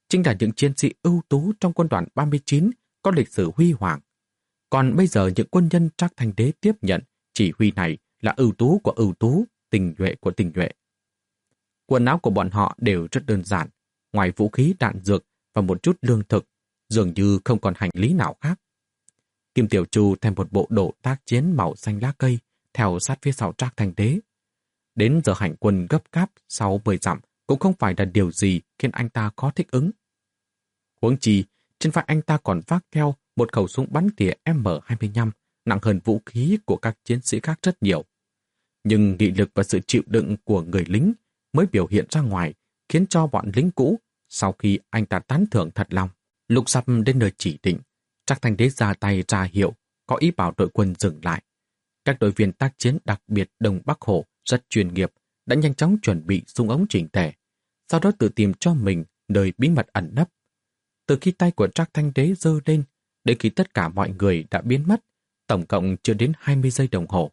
chính là những chiến sĩ ưu tú trong quân đoàn ba mươi chín có lịch sử huy hoàng. Còn bây giờ những quân nhân Trác Thanh Đế tiếp nhận chỉ huy này là ưu tú của ưu tú, tinh nhuệ của tinh nhuệ. Quần áo của bọn họ đều rất đơn giản, ngoài vũ khí đạn dược và một chút lương thực, dường như không còn hành lý nào khác. Kim Tiểu Chu thêm một bộ đồ tác chiến màu xanh lá cây, theo sát phía sau Trác Thanh Đế. Đến giờ hành quân gấp gáp sau mười dặm cũng không phải là điều gì khiến anh ta khó thích ứng. Huống chi, trên vai anh ta còn vác theo một khẩu súng bắn tỉa M hai mươi lăm, nặng hơn vũ khí của các chiến sĩ khác rất nhiều. Nhưng nghị lực và sự chịu đựng của người lính mới biểu hiện ra ngoài, khiến cho bọn lính cũ, sau khi anh ta tán thưởng thật lòng, lúc sắp đến nơi chỉ định, Trác Thanh Đế ra tay ra hiệu, có ý bảo đội quân dừng lại. Các đội viên tác chiến đặc biệt Đông Bắc Hồ rất chuyên nghiệp, đã nhanh chóng chuẩn bị súng ống chỉnh tề, sau đó tự tìm cho mình nơi bí mật ẩn nấp. Từ khi tay của Trác Thanh Đế giơ lên, đến khi tất cả mọi người đã biến mất, tổng cộng chưa đến hai mươi giây đồng hồ.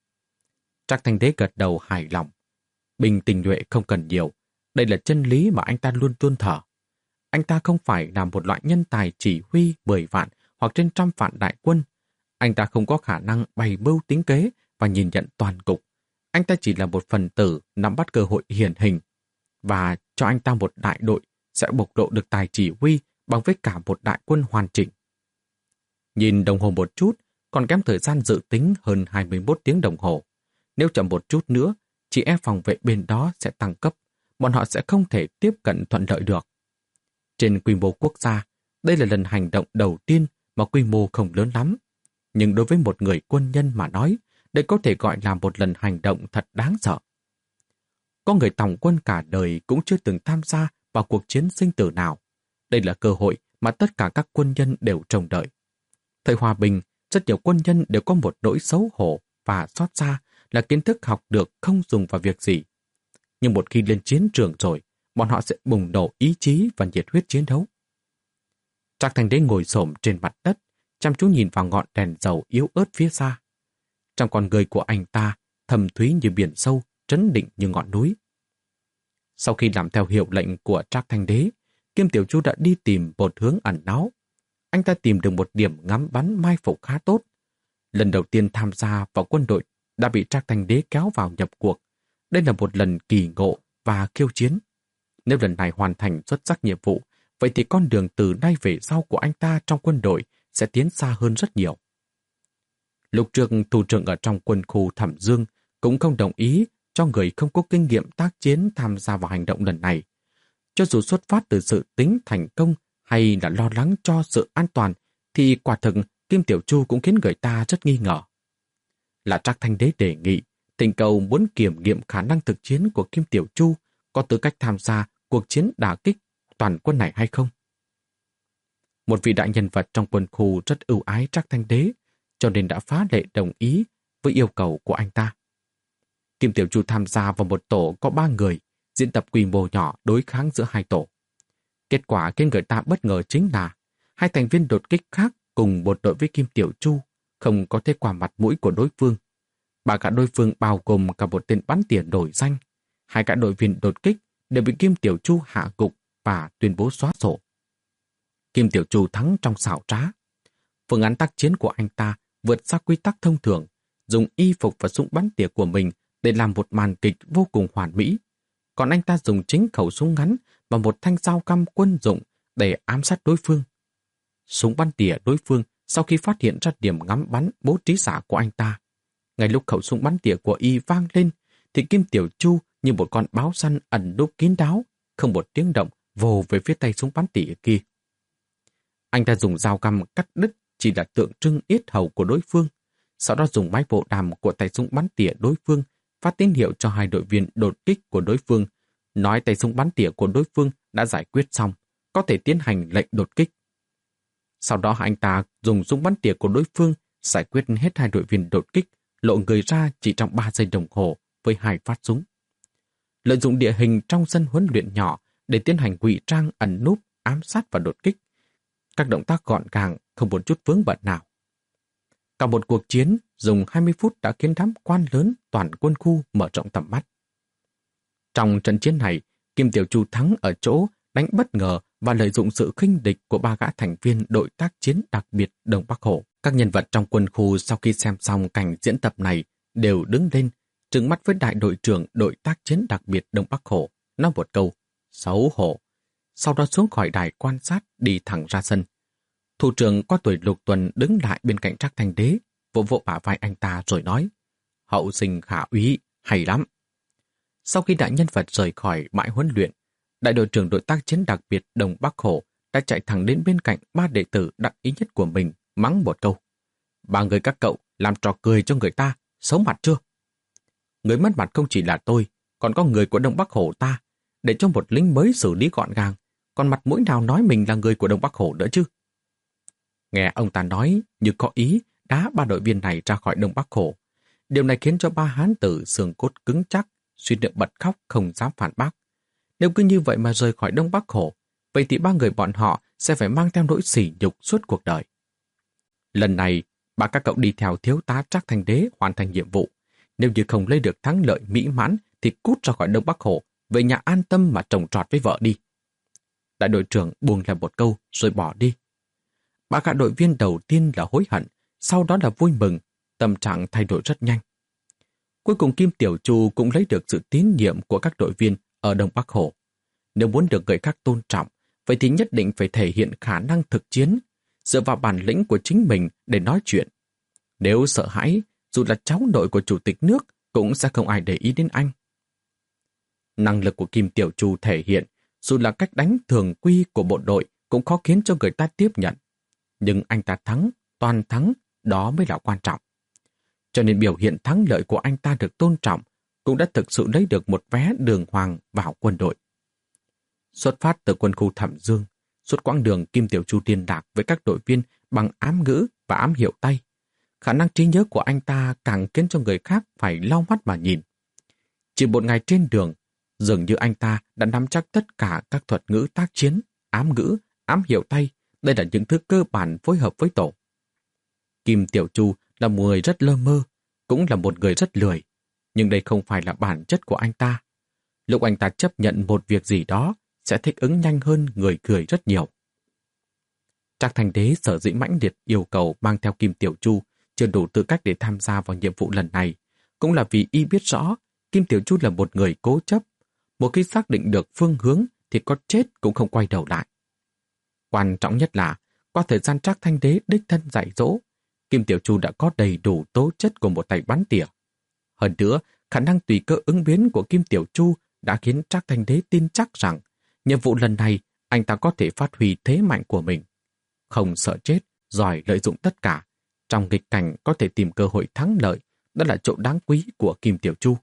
Trác Thanh Đế gật đầu hài lòng. Bình tình nhuệ không cần nhiều, đây là chân lý mà anh ta luôn tuân thở. Anh ta không phải là một loại nhân tài chỉ huy mười vạn hoặc trên trăm vạn đại quân. Anh ta không có khả năng bày mưu tính kế và nhìn nhận toàn cục. Anh ta chỉ là một phần tử nắm bắt cơ hội hiển hình. Và cho anh ta một đại đội sẽ bộc lộ được tài chỉ huy bằng với cả một đại quân hoàn chỉnh. Nhìn đồng hồ một chút, còn kém thời gian dự tính hơn hai mươi mốt tiếng đồng hồ. Nếu chậm một chút nữa, chỉ e phòng vệ bên đó sẽ tăng cấp, bọn họ sẽ không thể tiếp cận thuận lợi được. Trên quy mô quốc gia, đây là lần hành động đầu tiên mà quy mô không lớn lắm. Nhưng đối với một người quân nhân mà nói, đây có thể gọi là một lần hành động thật đáng sợ. Có người tòng quân cả đời cũng chưa từng tham gia vào cuộc chiến sinh tử nào. Đây là cơ hội mà tất cả các quân nhân đều trông đợi. Thời hòa bình, rất nhiều quân nhân đều có một nỗi xấu hổ và xót xa là kiến thức học được không dùng vào việc gì. Nhưng một khi lên chiến trường rồi, bọn họ sẽ bùng nổ ý chí và nhiệt huyết chiến đấu. Trác Thanh Đế ngồi xổm trên mặt đất, chăm chú nhìn vào ngọn đèn dầu yếu ớt phía xa. Trong con người của anh ta, thầm thúy như biển sâu, trấn định như ngọn núi. Sau khi làm theo hiệu lệnh của Trác Thanh Đế, Kim Tiểu Chu đã đi tìm một hướng ẩn náu. Anh ta tìm được một điểm ngắm bắn mai phục khá tốt. Lần đầu tiên tham gia vào quân đội đã bị Trác Thanh Đế kéo vào nhập cuộc. Đây là một lần kỳ ngộ và khiêu chiến. Nếu lần này hoàn thành xuất sắc nhiệm vụ, vậy thì con đường từ nay về sau của anh ta trong quân đội sẽ tiến xa hơn rất nhiều. Lúc trước thủ trưởng ở trong quân khu Thẩm Dương cũng không đồng ý cho người không có kinh nghiệm tác chiến tham gia vào hành động lần này. Cho dù xuất phát từ sự tính thành công hay là lo lắng cho sự an toàn, thì quả thực Kim Tiểu Chu cũng khiến người ta rất nghi ngờ. Là Trác Thanh Đế đề nghị, thỉnh cầu muốn kiểm nghiệm khả năng thực chiến của Kim Tiểu Chu có tư cách tham gia cuộc chiến đả kích toàn quân này hay không. Một vị đại nhân vật trong quân khu rất ưu ái Trác Thanh Đế, cho nên đã phá lệ đồng ý với yêu cầu của anh ta. Kim Tiểu Chu tham gia vào một tổ có ba người, diễn tập quy mô nhỏ đối kháng giữa hai tổ. Kết quả khiến người ta bất ngờ chính là hai thành viên đột kích khác cùng một đội với Kim Tiểu Chu không có thể qua mặt mũi của đối phương. Ba gã đối phương bao gồm cả một tên bắn tỉa nổi danh. Hai gã đội viên đột kích đều bị Kim Tiểu Chu hạ gục và tuyên bố xóa sổ. Kim Tiểu Chu thắng trong xảo trá. Phương án tác chiến của anh ta vượt xa quy tắc thông thường, dùng y phục và súng bắn tỉa của mình để làm một màn kịch vô cùng hoàn mỹ. Còn anh ta dùng chính khẩu súng ngắn và một thanh dao căm quân dụng để ám sát đối phương. Súng bắn tỉa đối phương sau khi phát hiện ra điểm ngắm bắn bố trí xạ của anh ta. Ngay lúc khẩu súng bắn tỉa của y vang lên, thì Kim Tiểu Chu như một con báo săn ẩn núp kín đáo, không một tiếng động vồ về phía tay súng bắn tỉa kia. Anh ta dùng dao căm cắt đứt chỉ là tượng trưng yết hầu của đối phương, sau đó dùng máy bộ đàm của tay súng bắn tỉa đối phương phát tín hiệu cho hai đội viên đột kích của đối phương, nói tay súng bắn tỉa của đối phương đã giải quyết xong, có thể tiến hành lệnh đột kích. Sau đó anh ta dùng súng bắn tỉa của đối phương giải quyết hết hai đội viên đột kích, lộ người ra chỉ trong ba giây đồng hồ với hai phát súng. Lợi dụng địa hình trong sân huấn luyện nhỏ để tiến hành ngụy trang ẩn núp, ám sát và đột kích. Các động tác gọn gàng, không một chút vướng bận nào. Cả một cuộc chiến dùng hai mươi phút đã khiến đám quan lớn toàn quân khu mở rộng tầm mắt. Trong trận chiến này, Kim Tiểu Chu thắng ở chỗ đánh bất ngờ và lợi dụng sự khinh địch của ba gã thành viên đội tác chiến đặc biệt Đông Bắc Hổ. Các nhân vật trong quân khu sau khi xem xong cảnh diễn tập này đều đứng lên, trừng mắt với đại đội trưởng đội tác chiến đặc biệt Đông Bắc Hổ, nói một câu, xấu hổ. Sau đó xuống khỏi đài quan sát đi thẳng ra sân. Thủ trưởng có tuổi Lục Tuần đứng lại bên cạnh Trác Thanh Đế, vỗ vỗ bả vai anh ta rồi nói, hậu sinh khả úy, hay lắm. Sau khi đại nhân vật rời khỏi bãi huấn luyện, đại đội trưởng đội tác chiến đặc biệt Đông Bắc Hổ đã chạy thẳng đến bên cạnh ba đệ tử đắc ý nhất của mình, mắng một câu. Ba người các cậu làm trò cười cho người ta, xấu mặt chưa? Người mất mặt không chỉ là tôi, còn có người của Đông Bắc Hổ ta, để cho một lính mới xử lý gọn gàng, còn mặt mũi nào nói mình là người của Đông Bắc Hổ nữa chứ? Nghe ông ta nói như có ý đá ba đội viên này ra khỏi Đông Bắc Hổ. Điều này khiến cho ba hán tử xương cốt cứng chắc, suy niệm bật khóc không dám phản bác. Nếu cứ như vậy mà rời khỏi Đông Bắc Hổ, vậy thì ba người bọn họ sẽ phải mang theo nỗi sỉ nhục suốt cuộc đời. Lần này, ba các cậu đi theo thiếu tá Trác Thanh Đế hoàn thành nhiệm vụ. Nếu như không lấy được thắng lợi mỹ mãn thì cút ra khỏi Đông Bắc Hổ, về nhà an tâm mà trồng trọt với vợ đi. Đại đội trưởng buông lại một câu rồi bỏ đi. Ba gã đội viên đầu tiên là hối hận, sau đó là vui mừng, tâm trạng thay đổi rất nhanh. Cuối cùng Kim Tiểu Chu cũng lấy được sự tín nhiệm của các đội viên ở Đông Bắc Hổ. Nếu muốn được người khác tôn trọng, vậy thì nhất định phải thể hiện khả năng thực chiến, dựa vào bản lĩnh của chính mình để nói chuyện. Nếu sợ hãi, dù là cháu nội của chủ tịch nước cũng sẽ không ai để ý đến anh. Năng lực của Kim Tiểu Chu thể hiện, dù là cách đánh thường quy của bộ đội cũng khó khiến cho người ta tiếp nhận. Nhưng anh ta thắng, toàn thắng, đó mới là quan trọng. Cho nên biểu hiện thắng lợi của anh ta được tôn trọng, cũng đã thực sự lấy được một vé đường hoàng vào quân đội. Xuất phát từ quân khu Thẩm Dương, suốt quãng đường Kim Tiểu Chu liên lạc với các đội viên bằng ám ngữ và ám hiệu tay. Khả năng trí nhớ của anh ta càng khiến cho người khác phải lau mắt mà nhìn. Chỉ một ngày trên đường, dường như anh ta đã nắm chắc tất cả các thuật ngữ tác chiến, ám ngữ, ám hiệu tay. Đây là những thứ cơ bản phối hợp với tổ. Kim Tiểu Chu là một người rất lơ mơ, cũng là một người rất lười. Nhưng đây không phải là bản chất của anh ta. Lúc anh ta chấp nhận một việc gì đó, sẽ thích ứng nhanh hơn người cười rất nhiều. Trác Thanh Đế sở dĩ mãnh liệt yêu cầu mang theo Kim Tiểu Chu chưa đủ tư cách để tham gia vào nhiệm vụ lần này, cũng là vì y biết rõ Kim Tiểu Chu là một người cố chấp. Một khi xác định được phương hướng thì có chết cũng không quay đầu lại. Quan trọng nhất là, qua thời gian Trác Thanh Đế đích thân dạy dỗ, Kim Tiểu Chu đã có đầy đủ tố chất của một tay bắn tỉa. Hơn nữa, khả năng tùy cơ ứng biến của Kim Tiểu Chu đã khiến Trác Thanh Đế tin chắc rằng nhiệm vụ lần này anh ta có thể phát huy thế mạnh của mình. Không sợ chết, giỏi lợi dụng tất cả. Trong nghịch cảnh có thể tìm cơ hội thắng lợi, đó là chỗ đáng quý của Kim Tiểu Chu.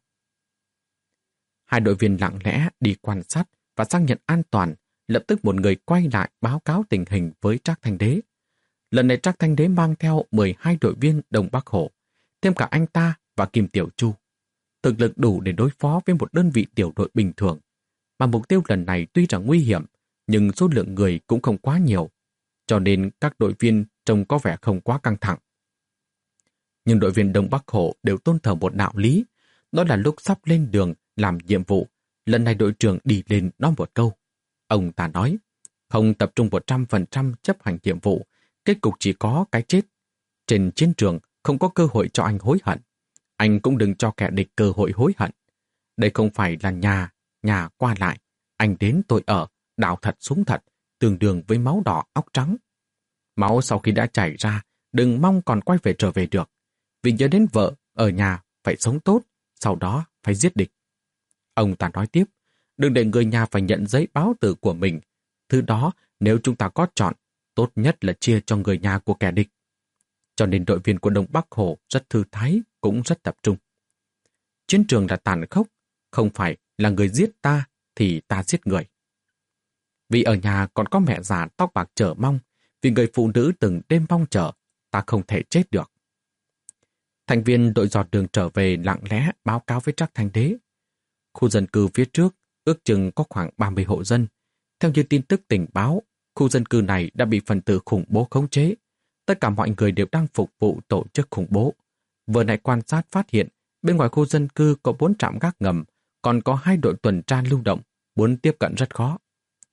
Hai đội viên lặng lẽ đi quan sát và xác nhận an toàn. Lập tức một người quay lại báo cáo tình hình với Trác Thanh Đế. Lần này Trác Thanh Đế mang theo mười hai đội viên Đông Bắc Hổ, thêm cả anh ta và Kim Tiểu Chu. Thực lực đủ để đối phó với một đơn vị tiểu đội bình thường. Mà mục tiêu lần này tuy rằng nguy hiểm, nhưng số lượng người cũng không quá nhiều, cho nên các đội viên trông có vẻ không quá căng thẳng. Nhưng đội viên Đông Bắc Hổ đều tôn thờ một đạo lý, đó là lúc sắp lên đường làm nhiệm vụ, lần này đội trưởng đi lên nói một câu. Ông ta nói, không tập trung một trăm phần trăm chấp hành nhiệm vụ, kết cục chỉ có cái chết. Trên chiến trường không có cơ hội cho anh hối hận. Anh cũng đừng cho kẻ địch cơ hội hối hận. Đây không phải là nhà, nhà qua lại. Anh đến tôi ở, đào thật xuống thật, tương đương với máu đỏ óc trắng. Máu sau khi đã chảy ra, đừng mong còn quay về trở về được. Vì nhớ đến vợ, ở nhà, phải sống tốt, sau đó phải giết địch. Ông ta nói tiếp, đừng để người nhà phải nhận giấy báo tử của mình. Thứ đó, nếu chúng ta có chọn, tốt nhất là chia cho người nhà của kẻ địch. Cho nên đội viên của Đông Bắc Hổ rất thư thái, cũng rất tập trung. Chiến trường là tàn khốc, không phải là người giết ta thì ta giết người. Vì ở nhà còn có mẹ già tóc bạc chờ mong, vì người phụ nữ từng đêm mong chờ, ta không thể chết được. Thành viên đội dò đường trở về lặng lẽ báo cáo với Trác Thanh Đế. Khu dân cư phía trước ước chừng có khoảng ba mươi hộ dân. Theo như tin tức tình báo, khu dân cư này đã bị phần tử khủng bố khống chế. Tất cả mọi người đều đang phục vụ tổ chức khủng bố. Vừa nãy quan sát phát hiện, bên ngoài khu dân cư có bốn trạm gác ngầm, còn có hai đội tuần tra lưu động, muốn tiếp cận rất khó.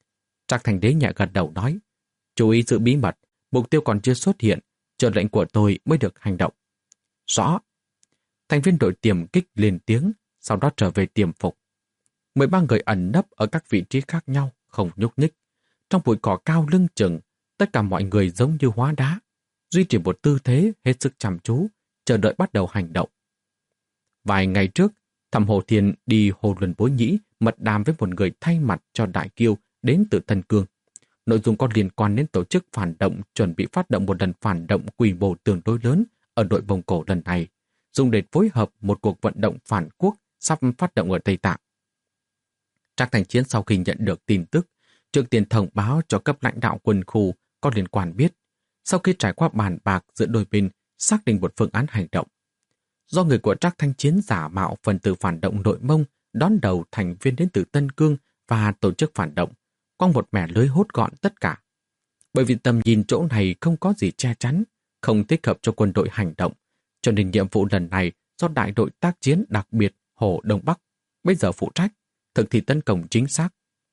Trác Thành Đế nhẹ gật đầu nói, chú ý giữ bí mật, mục tiêu còn chưa xuất hiện, chờ lệnh của tôi mới được hành động. Rõ. Thành viên đội tiềm kích lên tiếng, sau đó trở về tiềm phục. mười ba người ẩn nấp ở các vị trí khác nhau, không nhúc nhích. Trong bụi cỏ cao lưng chừng, tất cả mọi người giống như hóa đá, duy trì một tư thế hết sức chăm chú, chờ đợi bắt đầu hành động. Vài ngày trước, Thẩm Hồ Thiên đi Hồ Luân Bối Nhĩ mật đàm với một người thay mặt cho Đại Kiêu đến từ Tân Cương. Nội dung có liên quan đến tổ chức phản động chuẩn bị phát động một lần phản động quy mô tương đối lớn ở nội Mông Cổ lần này, dùng để phối hợp một cuộc vận động phản quốc sắp phát động ở Tây Tạng. Trác Thành Chiến sau khi nhận được tin tức, trước tiên thông báo cho cấp lãnh đạo quân khu có liên quan biết. Sau khi trải qua bàn bạc giữa đôi bên, xác định một phương án hành động. Do người của Trác Thanh Chiến giả mạo phần tử phản động nội Mông đón đầu thành viên đến từ Tân Cương và tổ chức phản động, quăng một mẻ lưới hốt gọn tất cả. Bởi vì tầm nhìn chỗ này không có gì che chắn, không thích hợp cho quân đội hành động, cho nên nhiệm vụ lần này do đại đội tác chiến đặc biệt Hồ Đông Bắc bây giờ phụ trách, thực thi tấn công chính xác.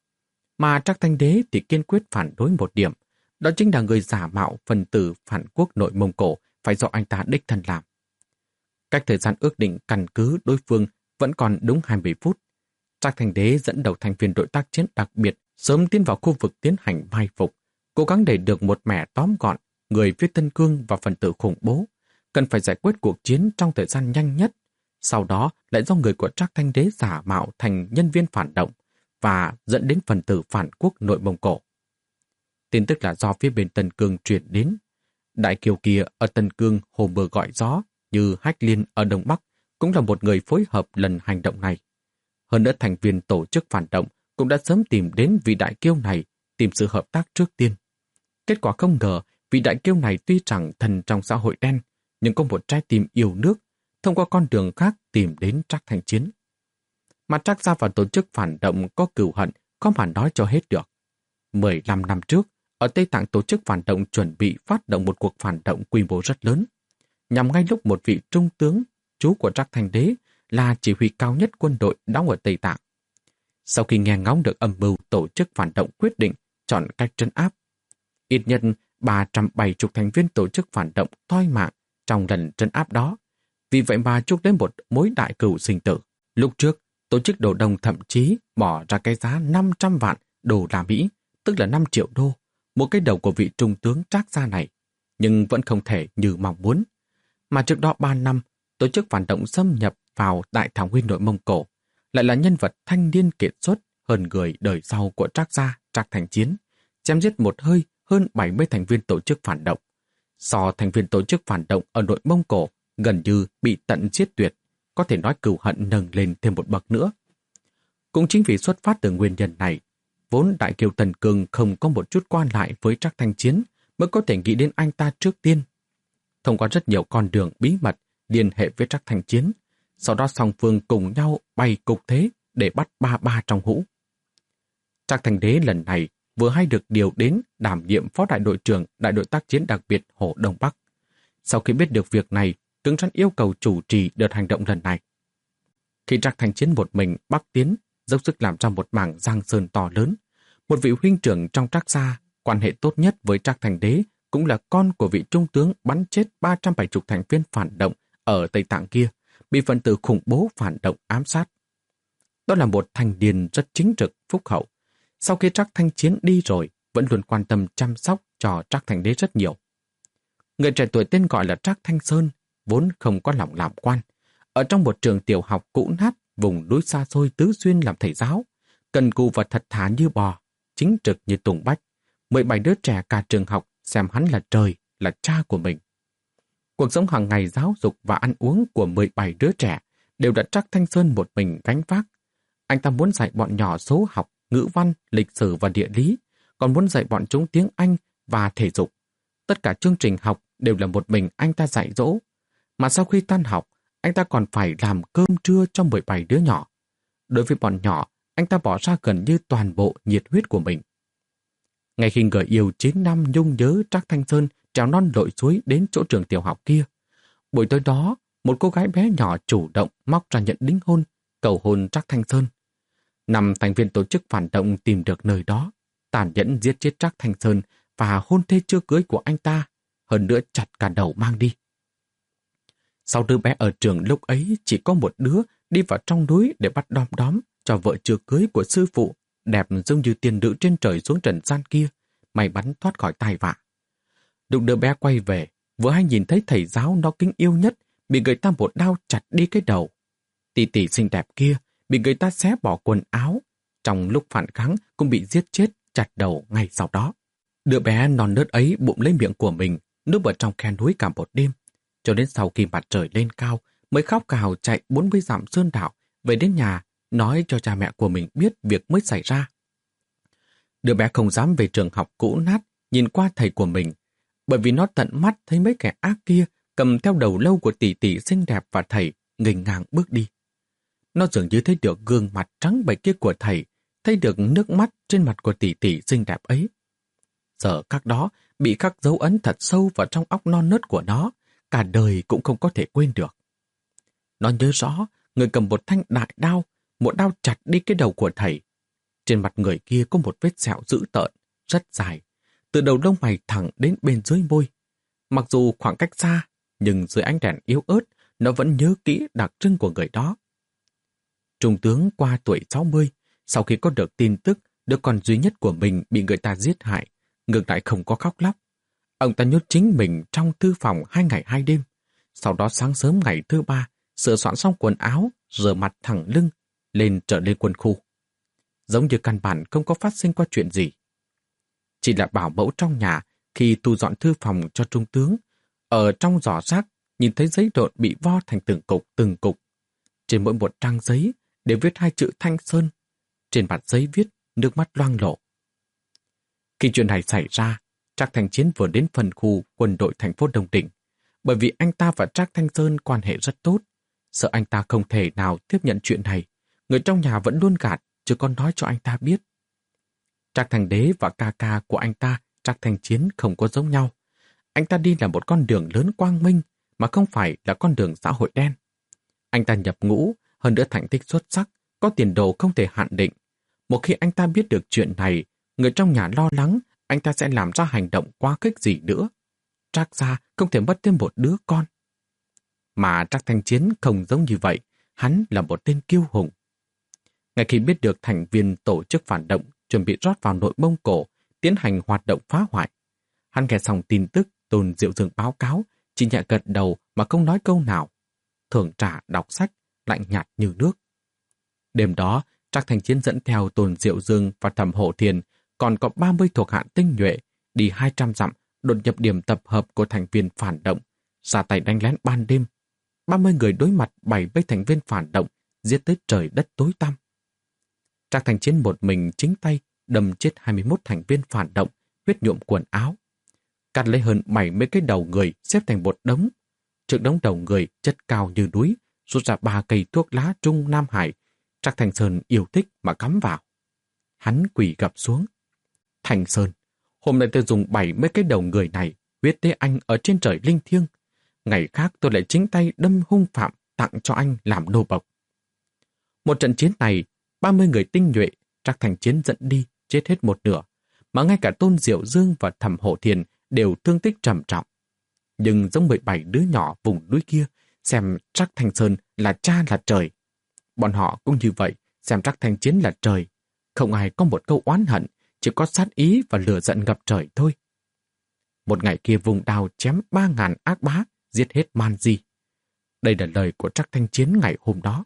Mà Trác Thanh Đế thì kiên quyết phản đối một điểm, đó chính là người giả mạo phần tử phản quốc nội Mông Cổ phải do anh ta đích thân làm. Cách thời gian ước định căn cứ đối phương vẫn còn đúng hai mươi phút. Trác Thanh Đế dẫn đầu thành viên đội tác chiến đặc biệt sớm tiến vào khu vực tiến hành mai phục, cố gắng để được một mẻ tóm gọn người phía Tân Cương và phần tử khủng bố, cần phải giải quyết cuộc chiến trong thời gian nhanh nhất. Sau đó lại do người của Trác Thanh Đế giả mạo thành nhân viên phản động và dẫn đến phần tử phản quốc nội Mông Cổ. Tin tức là do phía bên Tân Cương truyền đến. Đại Kiều kia ở Tân Cương hồ mưa gọi gió, như Hách Liên ở Đông Bắc cũng là một người phối hợp lần hành động này. Hơn nữa thành viên tổ chức phản động cũng đã sớm tìm đến vị Đại Kiêu này tìm sự hợp tác trước tiên. Kết quả không ngờ vị Đại Kiêu này tuy chẳng thần trong xã hội đen, nhưng có một trái tim yêu nước, thông qua con đường khác tìm đến Trác Thanh Chiến. Mà Trác gia và tổ chức phản động có cừu hận, có mà nói cho hết được. mười lăm năm trước, ở Tây Tạng tổ chức phản động chuẩn bị phát động một cuộc phản động quy mô rất lớn, nhằm ngay lúc một vị trung tướng, chú của Trác Thanh Đế, là chỉ huy cao nhất quân đội đóng ở Tây Tạng. Sau khi nghe ngóng được âm mưu tổ chức phản động quyết định chọn cách trấn áp, ít nhất ba trăm bảy mươi thành viên tổ chức phản động toi mạng trong lần trấn áp đó. Vì vậy mà chuốc đến một mối đại cừu sinh tử. Lúc trước, tổ chức Đồ Đông thậm chí bỏ ra cái giá năm trăm vạn đô la Mỹ, tức là năm triệu đô, một cái đầu của vị trung tướng Trác gia này, nhưng vẫn không thể như mong muốn. Mà trước đó ba năm, tổ chức phản động xâm nhập vào Đại Thảo Nguyên nội Mông Cổ, lại là nhân vật thanh niên kiệt xuất hơn người đời sau của Trác gia, Trác Thanh Chiến, chém giết một hơi hơn bảy mươi thành viên tổ chức phản động. So thành viên tổ chức phản động ở nội Mông Cổ gần như bị tận giết tuyệt, có thể nói cừu hận nâng lên thêm một bậc nữa. Cũng chính vì xuất phát từ nguyên nhân này, vốn Đại Kiều Tần Cương không có một chút quan lại với Trác Thanh Chiến mới có thể nghĩ đến anh ta trước tiên. Thông qua rất nhiều con đường bí mật liên hệ với Trác Thanh Chiến, sau đó song phương cùng nhau bày cục thế để bắt ba ba trong hũ. Trác Thanh Đế lần này vừa hay được điều đến đảm nhiệm phó đại đội trưởng đại đội tác chiến đặc biệt Hồ Đông Bắc. Sau khi biết được việc này, cứng rắn yêu cầu chủ trì đợt hành động lần này. Khi Trác Thanh Chiến một mình bắc tiến, dốc sức làm ra một mảng giang sơn to lớn, một vị huynh trưởng trong Trác gia, quan hệ tốt nhất với Trác Thanh Đế, cũng là con của vị trung tướng bắn chết ba trăm bảy mươi thành viên phản động ở Tây Tạng kia, bị phần tử khủng bố phản động ám sát. Đó là một thanh niên rất chính trực, phúc hậu. Sau khi Trác Thanh Chiến đi rồi, vẫn luôn quan tâm chăm sóc cho Trác Thanh Đế rất nhiều. Người trẻ tuổi tên gọi là Trác Thanh Sơn, vốn không có lòng làm quan. Ở trong một trường tiểu học cũ nát, vùng núi xa xôi Tứ Xuyên làm thầy giáo, cần cù và thật thà như bò, chính trực như Tùng Bách. mười bảy đứa trẻ cả trường học xem hắn là trời, là cha của mình. Cuộc sống hàng ngày giáo dục và ăn uống của mười bảy đứa trẻ đều đã Trác Thanh Sơn một mình gánh vác. Anh ta muốn dạy bọn nhỏ số học, ngữ văn, lịch sử và địa lý, còn muốn dạy bọn chúng tiếng Anh và thể dục. Tất cả chương trình học đều là một mình anh ta dạy dỗ. Mà sau khi tan học, anh ta còn phải làm cơm trưa cho mười bảy đứa nhỏ. Đối với bọn nhỏ, anh ta bỏ ra gần như toàn bộ nhiệt huyết của mình. Ngay khi người yêu chín năm nhung nhớ Trác Thanh Sơn trèo non lội suối đến chỗ trường tiểu học kia, buổi tối đó, một cô gái bé nhỏ chủ động móc ra nhận đính hôn, cầu hôn Trác Thanh Sơn. Năm thành viên tổ chức phản động tìm được nơi đó, tàn nhẫn giết chết Trác Thanh Sơn và hôn thê chưa cưới của anh ta, hơn nữa chặt cả đầu mang đi. Sau đứa bé ở trường lúc ấy chỉ có một đứa đi vào trong núi để bắt đom đóm cho vợ chưa cưới của sư phụ, đẹp giống như tiên nữ trên trời xuống trần gian kia, may mắn thoát khỏi tai vạ. Lúc đứa bé quay về, vừa hay nhìn thấy thầy giáo nó kính yêu nhất bị người ta một đao chặt đi cái đầu. Tỷ tỷ xinh đẹp kia bị người ta xé bỏ quần áo, trong lúc phản kháng cũng bị giết chết chặt đầu ngay sau đó. Đứa bé non nớt ấy bụng lấy miệng của mình, núp ở trong khe núi cả một đêm, cho đến sau khi mặt trời lên cao mới khóc cào chạy bốn mươi dặm sơn đảo về đến nhà nói cho cha mẹ của mình biết việc mới xảy ra. Đứa bé không dám về trường học cũ nát nhìn qua thầy của mình, bởi vì nó tận mắt thấy mấy kẻ ác kia cầm theo đầu lâu của tỷ tỷ xinh đẹp và thầy nghênh ngang bước đi. Nó dường như thấy được gương mặt trắng bệch kia của thầy, thấy được nước mắt trên mặt của tỷ tỷ xinh đẹp ấy. Giờ các đó bị khắc dấu ấn thật sâu vào trong óc non nớt của nó, cả đời cũng không có thể quên được. Nó nhớ rõ người cầm một thanh đại đao, một đao chặt đi cái đầu của thầy. Trên mặt người kia có một vết sẹo dữ tợn, rất dài, từ đầu lông mày thẳng đến bên dưới môi. Mặc dù khoảng cách xa, nhưng dưới ánh đèn yếu ớt, nó vẫn nhớ kỹ đặc trưng của người đó. Trung tướng qua tuổi sáu mươi, sau khi có được tin tức đứa con duy nhất của mình bị người ta giết hại, ngược lại không có khóc lóc. Ông ta nhốt chính mình trong thư phòng hai ngày hai đêm. Sau đó sáng sớm ngày thứ ba, sửa soạn xong quần áo, rửa mặt thẳng lưng, lên trở lên quân khu. Giống như căn bản không có phát sinh qua chuyện gì. Chỉ là bảo mẫu trong nhà khi thu dọn thư phòng cho trung tướng, ở trong giỏ rác nhìn thấy giấy độn bị vo thành từng cục từng cục. Trên mỗi một trang giấy đều viết hai chữ Thanh Sơn. Trên mặt giấy viết nước mắt loang lổ. Khi chuyện này xảy ra, Trác Thanh Chiến vừa đến phân khu quân đội thành phố Đông Định. Bởi vì anh ta và Trác Thanh Sơn quan hệ rất tốt, sợ anh ta không thể nào tiếp nhận chuyện này, người trong nhà vẫn luôn gạt, chứ còn nói cho anh ta biết. Trác Thành Đế và ca ca của anh ta, Trác Thanh Chiến không có giống nhau. Anh ta đi là một con đường lớn quang minh, mà không phải là con đường xã hội đen. Anh ta nhập ngũ, hơn nữa thành tích xuất sắc, có tiền đồ không thể hạn định. Một khi anh ta biết được chuyện này, người trong nhà lo lắng anh ta sẽ làm ra hành động quá khích gì nữa. Trác gia không thể mất thêm một đứa con. Mà Trác Thanh Chiến không giống như vậy, hắn là một tên kiêu hùng. Ngay khi biết được thành viên tổ chức phản động chuẩn bị rót vào nội Mông Cổ, tiến hành hoạt động phá hoại, hắn nghe xong tin tức Tôn Diệu Dương báo cáo, chỉ nhẹ gật đầu mà không nói câu nào. Thưởng trả đọc sách, lạnh nhạt như nước. Đêm đó, Trác Thanh Chiến dẫn theo Tôn Diệu Dương và Thẩm Hổ Thiền, còn có ba mươi thuộc hạ tinh nhuệ, đi hai trăm dặm, đột nhập điểm tập hợp của thành viên phản động, ra tay đánh lén ban đêm. ba mươi người đối mặt bảy mươi thành viên phản động, giết tới trời đất tối tăm. Trác Thanh Chiến một mình chính tay đâm chết hai mươi mốt thành viên phản động, huyết nhuộm quần áo. Cắt lấy hơn bảy mươi cái đầu người xếp thành một đống. Trước đống đầu người chất cao như núi, rút ra ba cây thuốc lá Trung Nam Hải, Trác Thanh Sơn yêu thích mà cắm vào. Hắn quỳ gập xuống. Thanh Sơn, hôm nay tôi dùng bảy mươi cái đầu người này huyết tế anh ở trên trời linh thiêng. Ngày khác tôi lại chính tay đâm hung phạm tặng cho anh làm nô bộc. Một trận chiến này, ba mươi người tinh nhuệ Trác Thanh Chiến dẫn đi, chết hết một nửa, mà ngay cả Tôn Diệu Dương và Thẩm Hổ Thiền đều thương tích trầm trọng. Nhưng giống mười bảy đứa nhỏ vùng núi kia, xem Trác Thanh Sơn là cha là trời. Bọn họ cũng như vậy, xem Trác Thanh Chiến là trời. Không ai có một câu oán hận, chỉ có sát ý và lửa giận ngập trời thôi. Một ngày kia vùng đao chém ba ngàn ác bá, giết hết man di. Đây là lời của Trác Thanh Chiến ngày hôm đó.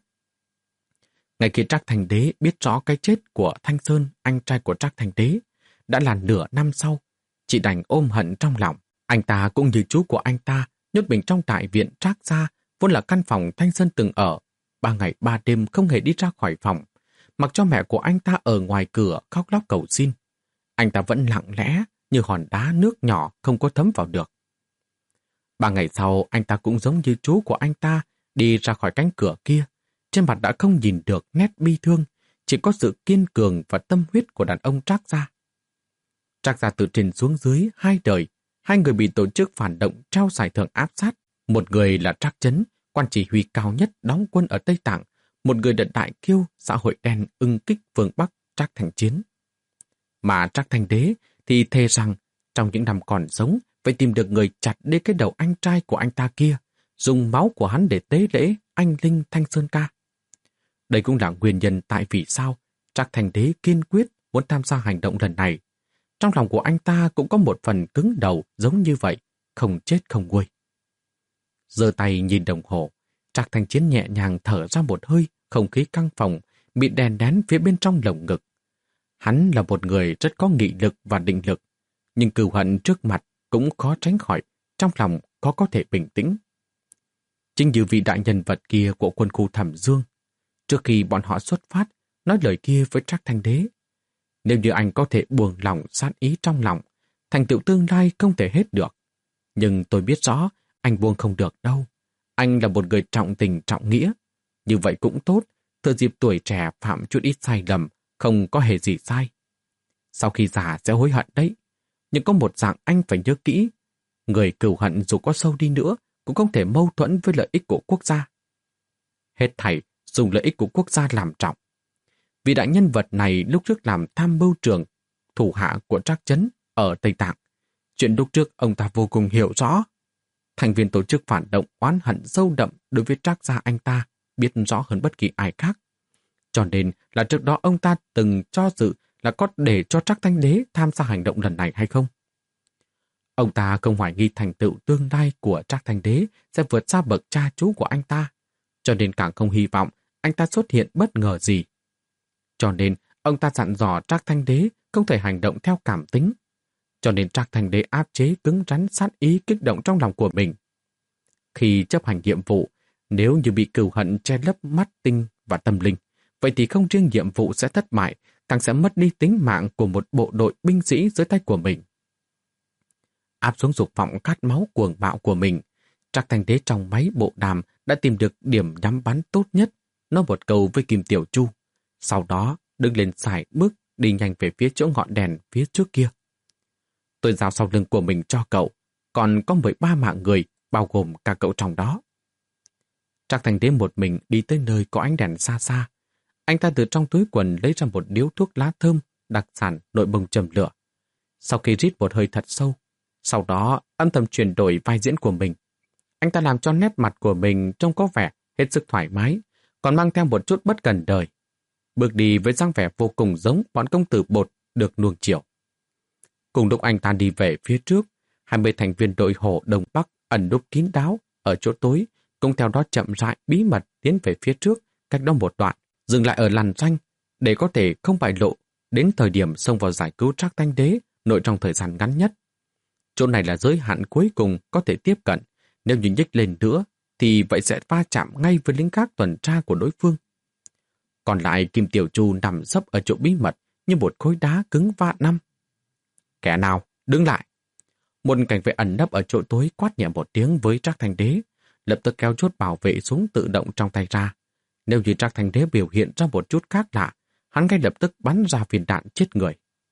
Ngày khi Trác Thành Đế biết rõ cái chết của Thanh Sơn, anh trai của Trác Thành Đế, đã là nửa năm sau, chỉ đành ôm hận trong lòng. Anh ta cũng như chú của anh ta, nhốt mình trong đại viện Trác gia, vốn là căn phòng Thanh Sơn từng ở. Ba ngày ba đêm không hề đi ra khỏi phòng, mặc cho mẹ của anh ta ở ngoài cửa khóc lóc cầu xin. Anh ta vẫn lặng lẽ như hòn đá nước nhỏ không có thấm vào được. Ba ngày sau, anh ta cũng giống như chú của anh ta, đi ra khỏi cánh cửa kia. Trên mặt đã không nhìn được nét bi thương, chỉ có sự kiên cường và tâm huyết của đàn ông Trác gia. Trác gia từ trên xuống dưới hai đời, hai người bị tổ chức phản động trao giải thưởng áp sát. Một người là Trác Chấn, quan chỉ huy cao nhất đóng quân ở Tây Tạng, một người là đại kiêu xã hội đen ưng kích phương Bắc Trác Thành Chiến. Mà Trác Thanh Đế thì thề rằng trong những năm còn sống phải tìm được người chặt đi cái đầu anh trai của anh ta kia, dùng máu của hắn để tế lễ anh linh Thanh Sơn Ca. Đây cũng là nguyên nhân tại vì sao Trác Thanh Đế kiên quyết muốn tham gia hành động lần này. Trong lòng của anh ta cũng có một phần cứng đầu giống như vậy, không chết không nguôi. Giơ tay nhìn đồng hồ, Trác Thanh Chiến nhẹ nhàng thở ra một hơi, không khí căng phòng, bị đèn đén phía bên trong lồng ngực. Hắn là một người rất có nghị lực và định lực, nhưng cừu hận trước mặt cũng khó tránh khỏi, trong lòng khó có thể bình tĩnh. Chính như vị đại nhân vật kia của quân khu Thẩm Dương, trước khi bọn họ xuất phát, nói lời kia với Trác Thanh Đế. Nếu như anh có thể buông lỏng sát ý trong lòng, thành tựu tương lai không thể hết được. Nhưng tôi biết rõ, anh buông không được đâu. Anh là một người trọng tình trọng nghĩa. Như vậy cũng tốt, thừa dịp tuổi trẻ phạm chút ít sai lầm, không có hề gì sai. Sau khi già sẽ hối hận đấy. Nhưng có một dạng anh phải nhớ kỹ. Người cừu hận dù có sâu đi nữa, cũng không thể mâu thuẫn với lợi ích của quốc gia. Hết thảy dùng lợi ích của quốc gia làm trọng. Vị đại nhân vật này lúc trước làm tham mưu trưởng, thủ hạ của Trác Chấn ở Tây Tạng. Chuyện lúc trước ông ta vô cùng hiểu rõ. Thành viên tổ chức phản động oán hận sâu đậm đối với Trác gia anh ta, biết rõ hơn bất kỳ ai khác. Cho nên là trước đó ông ta từng cho dự là có để cho Trác Thanh Đế tham gia hành động lần này hay không. Ông ta không hoài nghi thành tựu tương lai của Trác Thanh Đế sẽ vượt xa bậc cha chú của anh ta, cho nên càng không hy vọng anh ta xuất hiện bất ngờ gì. Cho nên ông ta dặn dò Trác Thanh Đế không thể hành động theo cảm tính. Cho nên Trác Thanh Đế áp chế cứng rắn sát ý kích động trong lòng của mình. Khi chấp hành nhiệm vụ, nếu như bị cừu hận che lấp mắt tinh và tâm linh, vậy thì không riêng nhiệm vụ sẽ thất bại, càng sẽ mất đi tính mạng của một bộ đội binh sĩ dưới tay của mình. Áp xuống dục vọng khát máu cuồng bạo của mình, Trác Thanh Đế trong máy bộ đàm đã tìm được điểm nhắm bắn tốt nhất, nói một câu với Kim Tiểu Chu. Sau đó, đứng lên sải bước đi nhanh về phía chỗ ngọn đèn phía trước kia. Tôi giao sau lưng của mình cho cậu, còn có mười ba mạng người, bao gồm cả cậu trong đó. Trác Thanh Đế một mình đi tới nơi có ánh đèn xa xa. Anh ta từ trong túi quần lấy ra một điếu thuốc lá thơm, đặc sản nội bồng châm lửa. Sau khi rít một hơi thật sâu, sau đó âm thầm chuyển đổi vai diễn của mình. Anh ta làm cho nét mặt của mình trông có vẻ hết sức thoải mái, còn mang theo một chút bất cần đời. Bước đi với dáng vẻ vô cùng giống bọn công tử bột được nuông chiều. Cùng lúc anh ta đi về phía trước, hai mươi thành viên đội Hổ Đông Bắc ẩn núp kín đáo ở chỗ tối, cũng theo đó chậm rãi bí mật tiến về phía trước, cách đó một đoạn, dừng lại ở làn xanh để có thể không bại lộ đến thời điểm xông vào giải cứu Trác Thanh Đế nội trong thời gian ngắn nhất. Chỗ này là giới hạn cuối cùng có thể tiếp cận, nếu như nhích lên nữa thì vậy sẽ va chạm ngay với lính gác tuần tra của đối phương. Còn lại Kim Tiểu Chu nằm sấp ở chỗ bí mật như một khối đá cứng vạn năm. Kẻ nào, đứng lại. Một cảnh vệ ẩn nấp ở chỗ tối quát nhẹ một tiếng với Trác Thanh Đế, lập tức kéo chốt bảo vệ súng tự động trong tay ra. Nếu như Trác Thanh Đế biểu hiện ra một chút khác lạ, hắn ngay lập tức bắn ra viên đạn chết người.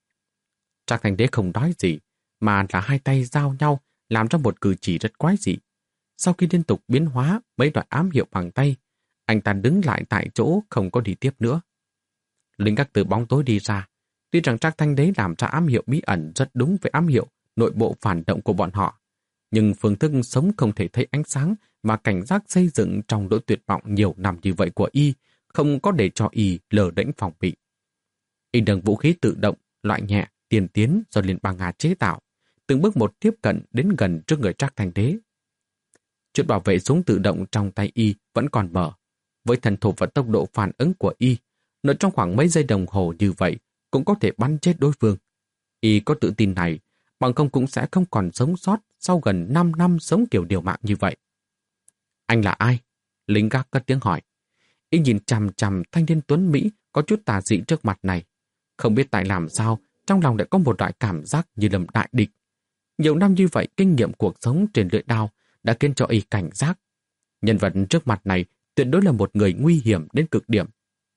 Trác Thanh Đế không nói gì, mà là hai tay giao nhau làm ra một cử chỉ rất quái dị. Sau khi liên tục biến hóa mấy đoạn ám hiệu bằng tay, anh ta đứng lại tại chỗ không có đi tiếp nữa. Lính gác từ bóng tối đi ra. Tuy rằng Trác Thanh Đế làm ra ám hiệu bí ẩn rất đúng với ám hiệu nội bộ phản động của bọn họ, nhưng phương thức sống không thể thấy ánh sáng mà cảnh giác xây dựng trong nỗi tuyệt vọng nhiều năm như vậy của y không có để cho y lờ đễnh phòng bị. Y đừng vũ khí tự động, loại nhẹ, tiên tiến do Liên bang Nga chế tạo, từng bước một tiếp cận đến gần trước người Trác Thanh Đế. Chốt bảo vệ súng tự động trong tay y vẫn còn mở. Với thần thủ và tốc độ phản ứng của y, nội trong khoảng mấy giây đồng hồ như vậy cũng có thể bắn chết đối phương. Y có tự tin này, bằng không cũng sẽ không còn sống sót sau gần năm năm sống kiểu điều mạng như vậy. Anh là ai? Lính gác cất tiếng hỏi. Y nhìn chằm chằm thanh niên tuấn Mỹ có chút tà dị trước mặt này. Không biết tại làm sao, trong lòng lại có một loại cảm giác như lầm đại địch. Nhiều năm như vậy, kinh nghiệm cuộc sống trên lưỡi đao đã khiến cho y cảnh giác. Nhân vật trước mặt này tuyệt đối là một người nguy hiểm đến cực điểm.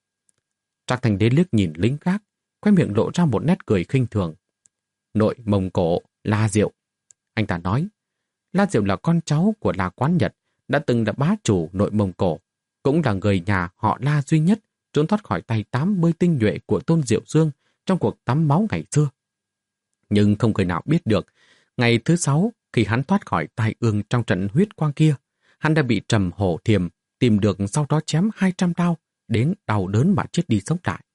Trác Thanh Đế liếc nhìn lính gác, khoe miệng lộ ra một nét cười khinh thường. Nội Mông Cổ, La Diệu. Anh ta nói, La Diệu là con cháu của La Quán Nhật, đã từng là bá chủ nội Mông Cổ, cũng là người nhà họ La duy nhất trốn thoát khỏi tay tám mươi tinh nhuệ của Tôn Diệu Dương trong cuộc tắm máu ngày xưa. Nhưng không người nào biết được, ngày thứ sáu, khi hắn thoát khỏi tai ương trong trận huyết quang kia, hắn đã bị Trầm Hổ Thiềm tìm được, sau đó chém hai trăm đao, đến đau đớn mà chết đi sống lại.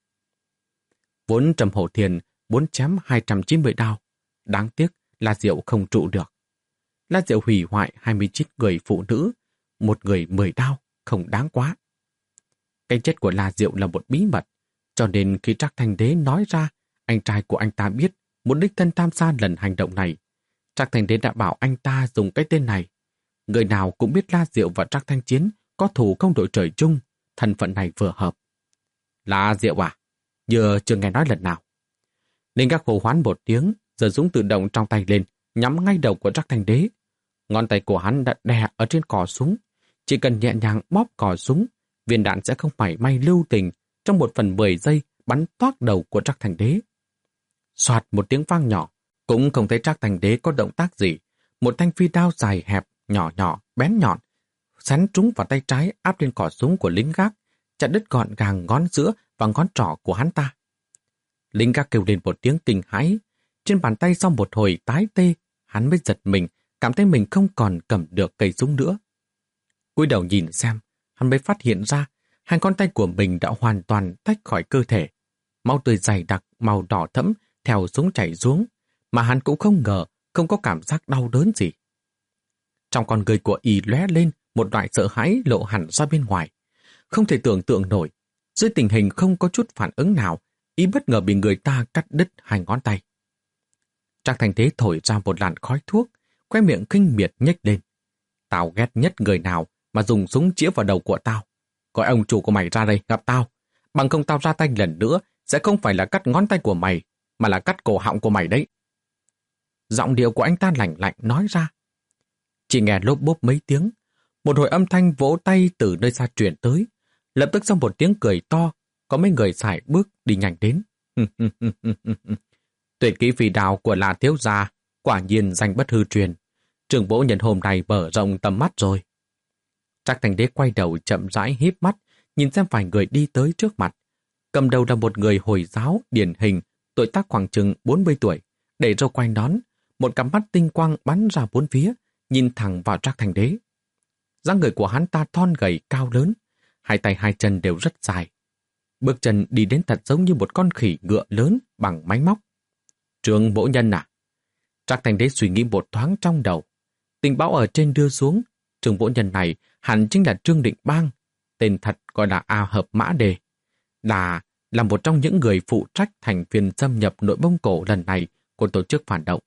Vốn Trầm Hổ Thiềm muốn chém hai trăm chín mươi đao, đáng tiếc La Diệu không trụ được. La Diệu hủy hoại hai mươi chín người phụ nữ, một người mười đao, không đáng quá. Cái chết của La Diệu là một bí mật, cho nên khi Trác Thanh Đế nói ra, anh trai của anh ta biết muốn đích thân tham gia lần hành động này. Trác Thanh Đế đã bảo anh ta dùng cái tên này. Người nào cũng biết La Diệu và Trác Thanh Chiến có thù không đội trời chung, thân phận này vừa hợp. La Diệu à, vừa chưa nghe nói lần nào. Ninh Gác hô hoán một tiếng, giơ súng tự động trong tay lên, nhắm ngay đầu của Trác Thanh Đế. Ngón tay của hắn đã đè ở trên cò súng. Chỉ cần nhẹ nhàng bóp cò súng, viên đạn sẽ không phải may lưu tình, trong một phần mười giây bắn toác đầu của Trác Thanh Đế. Soạt một tiếng vang nhỏ, cũng không thấy Trác Thanh Đế có động tác gì. Một thanh phi đao dài hẹp, nhỏ nhỏ, bén nhọn, xắn trúng vào tay trái áp lên cò súng của lính gác, chặt đứt gọn gàng ngón giữa và ngón trỏ của hắn ta. Lính gác kêu lên một tiếng kinh hãi. Trên bàn tay sau một hồi tái tê, hắn mới giật mình, cảm thấy mình không còn cầm được cây súng nữa. Cúi đầu nhìn xem, hắn mới phát hiện ra hai ngón tay của mình đã hoàn toàn tách khỏi cơ thể. Máu tươi dày đặc, màu đỏ thẫm theo súng chảy xuống, mà hắn cũng không ngờ không có cảm giác đau đớn gì. Trong con người của y lóe lên một loại sợ hãi lộ hẳn ra bên ngoài. Không thể tưởng tượng nổi, dưới tình hình không có chút phản ứng nào, y bất ngờ bị người ta cắt đứt hai ngón tay. Trác Thanh Đế thổi ra một làn khói thuốc, khóe miệng khinh miệt nhếch lên. Tao ghét nhất người nào mà dùng súng chĩa vào đầu của tao. Gọi ông chủ của mày ra đây gặp tao. Bằng không tao ra tay lần nữa sẽ không phải là cắt ngón tay của mày, mà là cắt cổ họng của mày đấy. Giọng điệu của anh ta lạnh lạnh nói ra. Chỉ nghe lốp bốp mấy tiếng, một hồi âm thanh vỗ tay từ nơi xa truyền tới. Lập tức sau một tiếng cười to, có mấy người sải bước đi nhanh đến. Tuyệt kỹ phi đao của La thiếu gia, quả nhiên danh bất hư truyền. Trưởng bố nhân hôm nay mở rộng tầm mắt rồi. Trác Thanh Đế quay đầu chậm rãi híp mắt, nhìn xem vài người đi tới trước mặt. Cầm đầu là một người Hồi giáo điển hình, tuổi tác khoảng chừng bốn mươi tuổi, để râu quai nón, một cặp mắt tinh quang bắn ra bốn phía, nhìn thẳng vào Trác Thanh Đế. Dáng người của hắn ta thon gầy cao lớn, hai tay hai chân đều rất dài. Bước chân đi đến thật giống như một con khỉ ngựa lớn bằng máy móc. Trương Bỗ Nhân à? Trác Thanh Đế suy nghĩ một thoáng trong đầu. Tình báo ở trên đưa xuống, Trương Bỗ Nhân này hẳn chính là Trương Định Bang, tên thật gọi là A Hợp Mã Đề, là là một trong những người phụ trách thành viên xâm nhập nội Mông Cổ lần này của tổ chức phản động.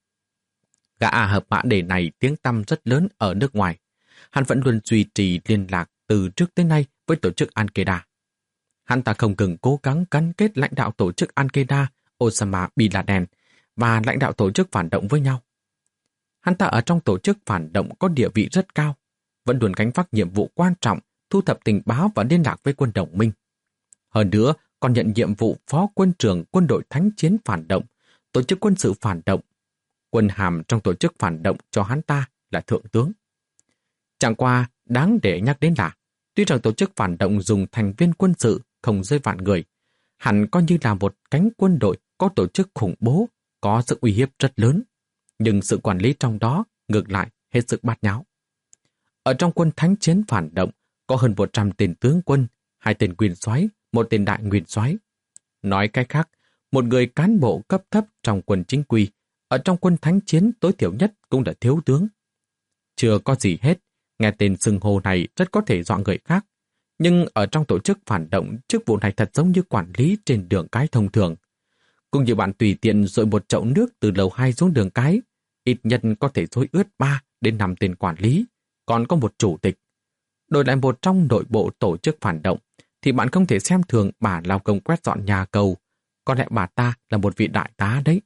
Gã A Hợp Mã Đề này tiếng tăm rất lớn ở nước ngoài. Hắn vẫn luôn duy trì liên lạc từ trước tới nay với tổ chức Al-Qaeda. Hắn ta không ngừng cố gắng gắn kết lãnh đạo tổ chức Al-Qaeda, Osama Bin Laden và lãnh đạo tổ chức phản động với nhau. Hắn ta ở trong tổ chức phản động có địa vị rất cao, vẫn luôn gánh vác nhiệm vụ quan trọng thu thập tình báo và liên lạc với quân đồng minh. Hơn nữa, còn nhận nhiệm vụ phó quân trưởng quân đội thánh chiến phản động, tổ chức quân sự phản động. Quân hàm trong tổ chức phản động cho hắn ta là thượng tướng. Chẳng qua, đáng để nhắc đến là, tuy rằng tổ chức phản động dùng thành viên quân sự không dưới vạn người, hẳn coi như là một cánh quân đội có tổ chức khủng bố, có sức uy hiếp rất lớn, nhưng sự quản lý trong đó ngược lại hết sức bát nháo. Ở trong quân thánh chiến phản động có hơn một trăm tên tướng quân, hai tên nguyên soái, một tên đại nguyên soái. Nói cách khác, một người cán bộ cấp thấp trong quân chính quy, ở trong quân thánh chiến tối thiểu nhất cũng là thiếu tướng. Chưa có gì hết, nghe tên xưng hô này rất có thể dọa người khác, nhưng ở trong tổ chức phản động, chức vụ này thật giống như quản lý trên đường cái thông thường. Cũng như bạn tùy tiện dội một chậu nước từ lầu hai xuống đường cái, ít nhất có thể xối ướt ba đến năm tên quản lý, còn có một chủ tịch. Đổi lại một trong nội bộ tổ chức phản động, thì bạn không thể xem thường bà lao công quét dọn nhà cầu, có lẽ bà ta là một vị đại tá đấy.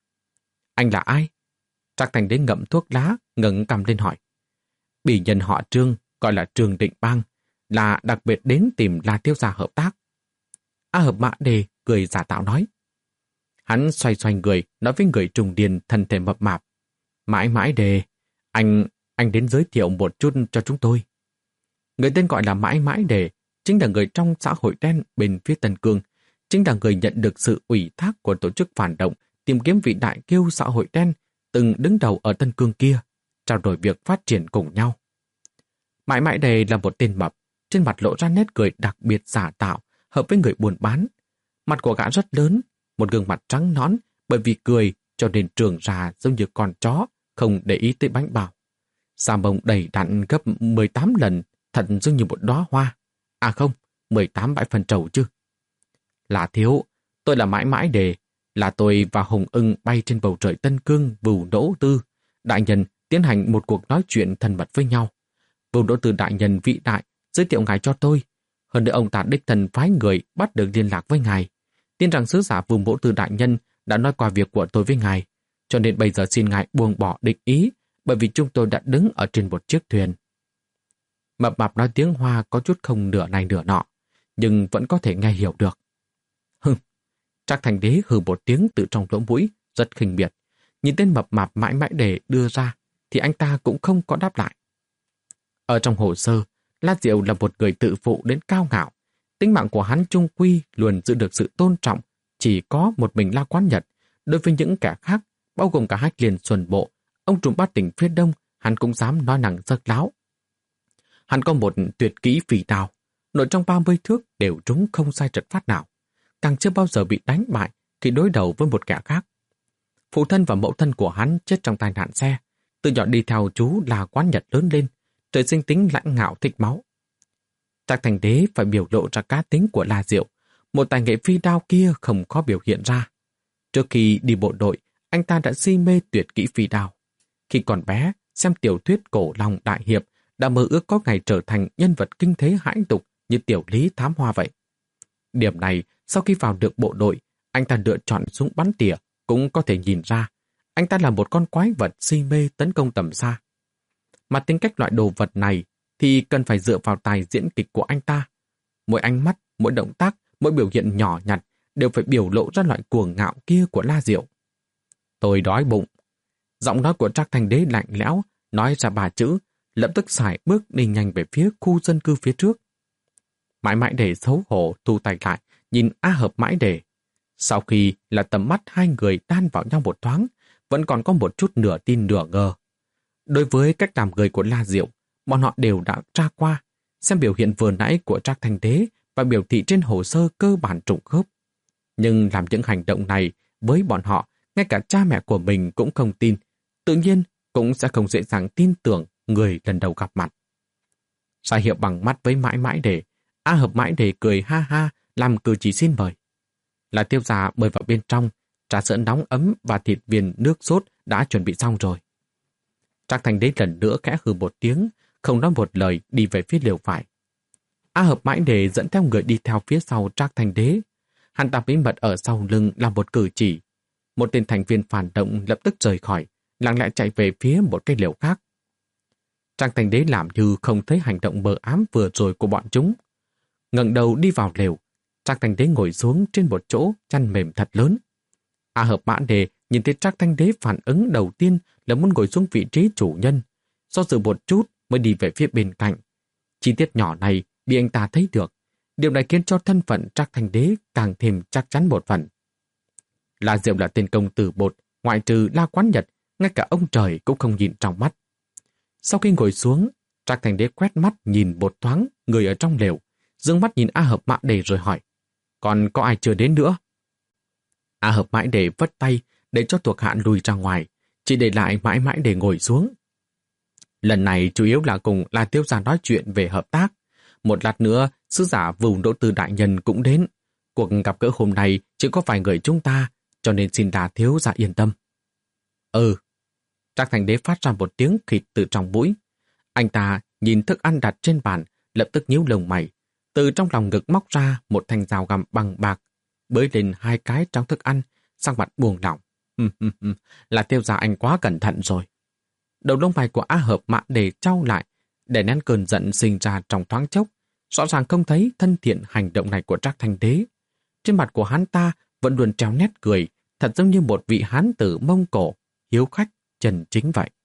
Anh là ai? Trác Thanh Đế ngậm thuốc lá, ngẩng cằm lên hỏi. Bỉ nhân họ Trương, gọi là Trương Định Bang, là đặc biệt đến tìm La thiếu gia hợp tác. A Hợp Mã Đề cười giả tạo nói. Hắn xoay xoay người, nói với người trùng điền thân thể mập mạp. Mãi mãi Đề, anh, anh đến giới thiệu một chút cho chúng tôi. Người tên gọi là Mãi mãi Đề, chính là người trong xã hội đen bên phía Tân Cương, chính là người nhận được sự ủy thác của tổ chức phản động tìm kiếm vị đại kiêu xã hội đen từng đứng đầu ở Tân Cương kia, trao đổi việc phát triển cùng nhau. Mãi mãi Đề là một tên mập, trên mặt lộ ra nét cười đặc biệt giả tạo, hợp với người buôn bán. Mặt của gã rất lớn, một gương mặt trắng nõn, bởi vì cười cho nên trường ra giống như con chó, không để ý tới bánh bao. Da bông đầy đặn gấp mười tám lần, thật giống như một đóa hoa. À không, mười tám bãi phân trầu chứ. Là thiếu, tôi là Mãi Mãi Đề, là tôi và Hồng Ưng bay trên bầu trời Tân Cương Vưu Đỗ Tư. Đại nhân tiến hành một cuộc nói chuyện thân mật với nhau. Vưu Đỗ Tư đại nhân vĩ đại giới thiệu ngài cho tôi. Hơn nữa ông ta đích thân phái người bắt được liên lạc với ngài. Tin rằng sứ giả Vưu Đỗ Tư đại nhân đã nói qua việc của tôi với ngài, cho nên bây giờ xin ngài buông bỏ địch ý, bởi vì chúng tôi đã đứng ở trên một chiếc thuyền. Mập mạp nói tiếng Hoa có chút không nửa này nửa nọ, nhưng vẫn có thể nghe hiểu được. Hưng, Trác Thành Đế hừ một tiếng từ trong lỗ mũi, rất khinh miệt. Nhìn tên mập mạp Mãi Mãi Đề đưa ra, thì anh ta cũng không có đáp lại. Ở trong hồ sơ, La Diệu là một người tự phụ đến cao ngạo. Tính mạng của hắn chung quy luôn giữ được sự tôn trọng, chỉ có một mình La Quán Nhật. Đối với những kẻ khác, bao gồm cả Hách Liên Xuân Bộ, ông trùm bát tỉnh phía đông, hắn cũng dám nói năng rớt láo. Hắn có một tuyệt kỹ phỉ đao, nội trong ba mươi thước đều trúng không sai trật phát nào, càng chưa bao giờ bị đánh bại khi đối đầu với một kẻ khác. Phụ thân và mẫu thân của hắn chết trong tai nạn xe, từ nhỏ đi theo chú La Quán Nhật lớn lên, trời sinh tính lãnh ngạo thích máu. Trác Thành Đế phải biểu lộ ra cá tính của La Diệu, một tài nghệ phi đao kia không có biểu hiện ra. Trước khi đi bộ đội, anh ta đã si mê tuyệt kỹ phi đao. Khi còn bé, xem tiểu thuyết cổ long đại hiệp, đã mơ ước có ngày trở thành nhân vật kinh thế hãi tục như tiểu lý thám hoa vậy. Điểm này, sau khi vào được bộ đội, anh ta lựa chọn súng bắn tỉa, cũng có thể nhìn ra. Anh ta là một con quái vật si mê tấn công tầm xa. Mà tính cách loại đồ vật này thì cần phải dựa vào tài diễn kịch của anh ta. Mỗi ánh mắt, mỗi động tác, mỗi biểu hiện nhỏ nhặt đều phải biểu lộ ra loại cuồng ngạo kia của La Diệu. Tôi đói bụng. Giọng nói của Trác Thành Đế lạnh lẽo, nói ra ba chữ, lập tức sải bước đi nhanh về phía khu dân cư phía trước. Mãi Mãi Đề xấu hổ thu tay lại, nhìn A Hợp Mãi Đề. Sau khi là tầm mắt hai người đan vào nhau một thoáng, vẫn còn có một chút nửa tin nửa ngờ. Đối với cách làm người của La Diệu, bọn họ đều đã tra qua, xem biểu hiện vừa nãy của Trác Thành Đế và biểu thị trên hồ sơ cơ bản trùng khớp. Nhưng làm những hành động này với bọn họ, ngay cả cha mẹ của mình cũng không tin, tự nhiên cũng sẽ không dễ dàng tin tưởng người lần đầu gặp mặt. Ra hiệu bằng mắt với Mãi Mãi Đề, A Hợp Mãi Đề cười ha ha, làm cử chỉ xin mời. Là Tiêu gia mời vào bên trong, trà sữa nóng ấm và thịt viên nước sốt đã chuẩn bị xong rồi. Trác Thành Đế lần nữa khẽ hừ một tiếng, không nói một lời đi về phía lều vải. A Hợp Mãi Đề dẫn theo người đi theo phía sau Trác Thành Đế. Hắn ta bí mật ở sau lưng làm một cử chỉ. Một tên thành viên phản động lập tức rời khỏi, lặng lẽ chạy về phía một cái lều khác. Trác Thành Đế làm như không thấy hành động mờ ám vừa rồi của bọn chúng. Ngẩng đầu đi vào lều, Trác Thành Đế ngồi xuống trên một chỗ chăn mềm thật lớn. A Hợp Mã Đề nhìn thấy Trác Thành Đế phản ứng đầu tiên là muốn ngồi xuống vị trí chủ nhân, do dự một chút mới đi về phía bên cạnh. Chi tiết nhỏ này bị anh ta thấy được, điều này khiến cho thân phận Trác Thành Đế càng thêm chắc chắn một phần. La Diệu là tên công tử bột, ngoại trừ La Quán Nhật, ngay cả ông trời cũng không nhìn trong mắt. Sau khi ngồi xuống, Trác Thành Đế quét mắt nhìn một thoáng người ở trong lều, dương mắt nhìn A Hợp Mã Đề rồi hỏi, còn có ai chưa đến nữa? A Hợp Mãi Đề vất tay để cho thuộc hạ lùi ra ngoài, chỉ để lại Mãi Mãi Đề ngồi xuống. Lần này chủ yếu là cùng La Tiêu gia nói chuyện về hợp tác. Một lát nữa, sứ giả Vưu Đỗ Tư đại nhân cũng đến. Cuộc gặp gỡ hôm nay chỉ có vài người chúng ta, cho nên xin La Thiếu gia yên tâm. Ừ. Trác Thành Đế phát ra một tiếng khịt từ trong mũi. Anh ta nhìn thức ăn đặt trên bàn, lập tức nhíu lông mày, từ trong lòng ngực móc ra một thanh dao găm bằng bạc, bới lên hai cái trong thức ăn, sang mặt buông lỏng. Là Tiêu gia anh quá cẩn thận rồi. Đầu lông mày của A Hợp Mã Đề trao lại, để nén cơn giận sinh ra trong thoáng chốc, rõ ràng không thấy thân thiện hành động này của Trác Thành Đế. Trên mặt của hắn ta vẫn luôn treo nét cười, thật giống như một vị hán tử Mông Cổ, hiếu khách, chân chính vậy.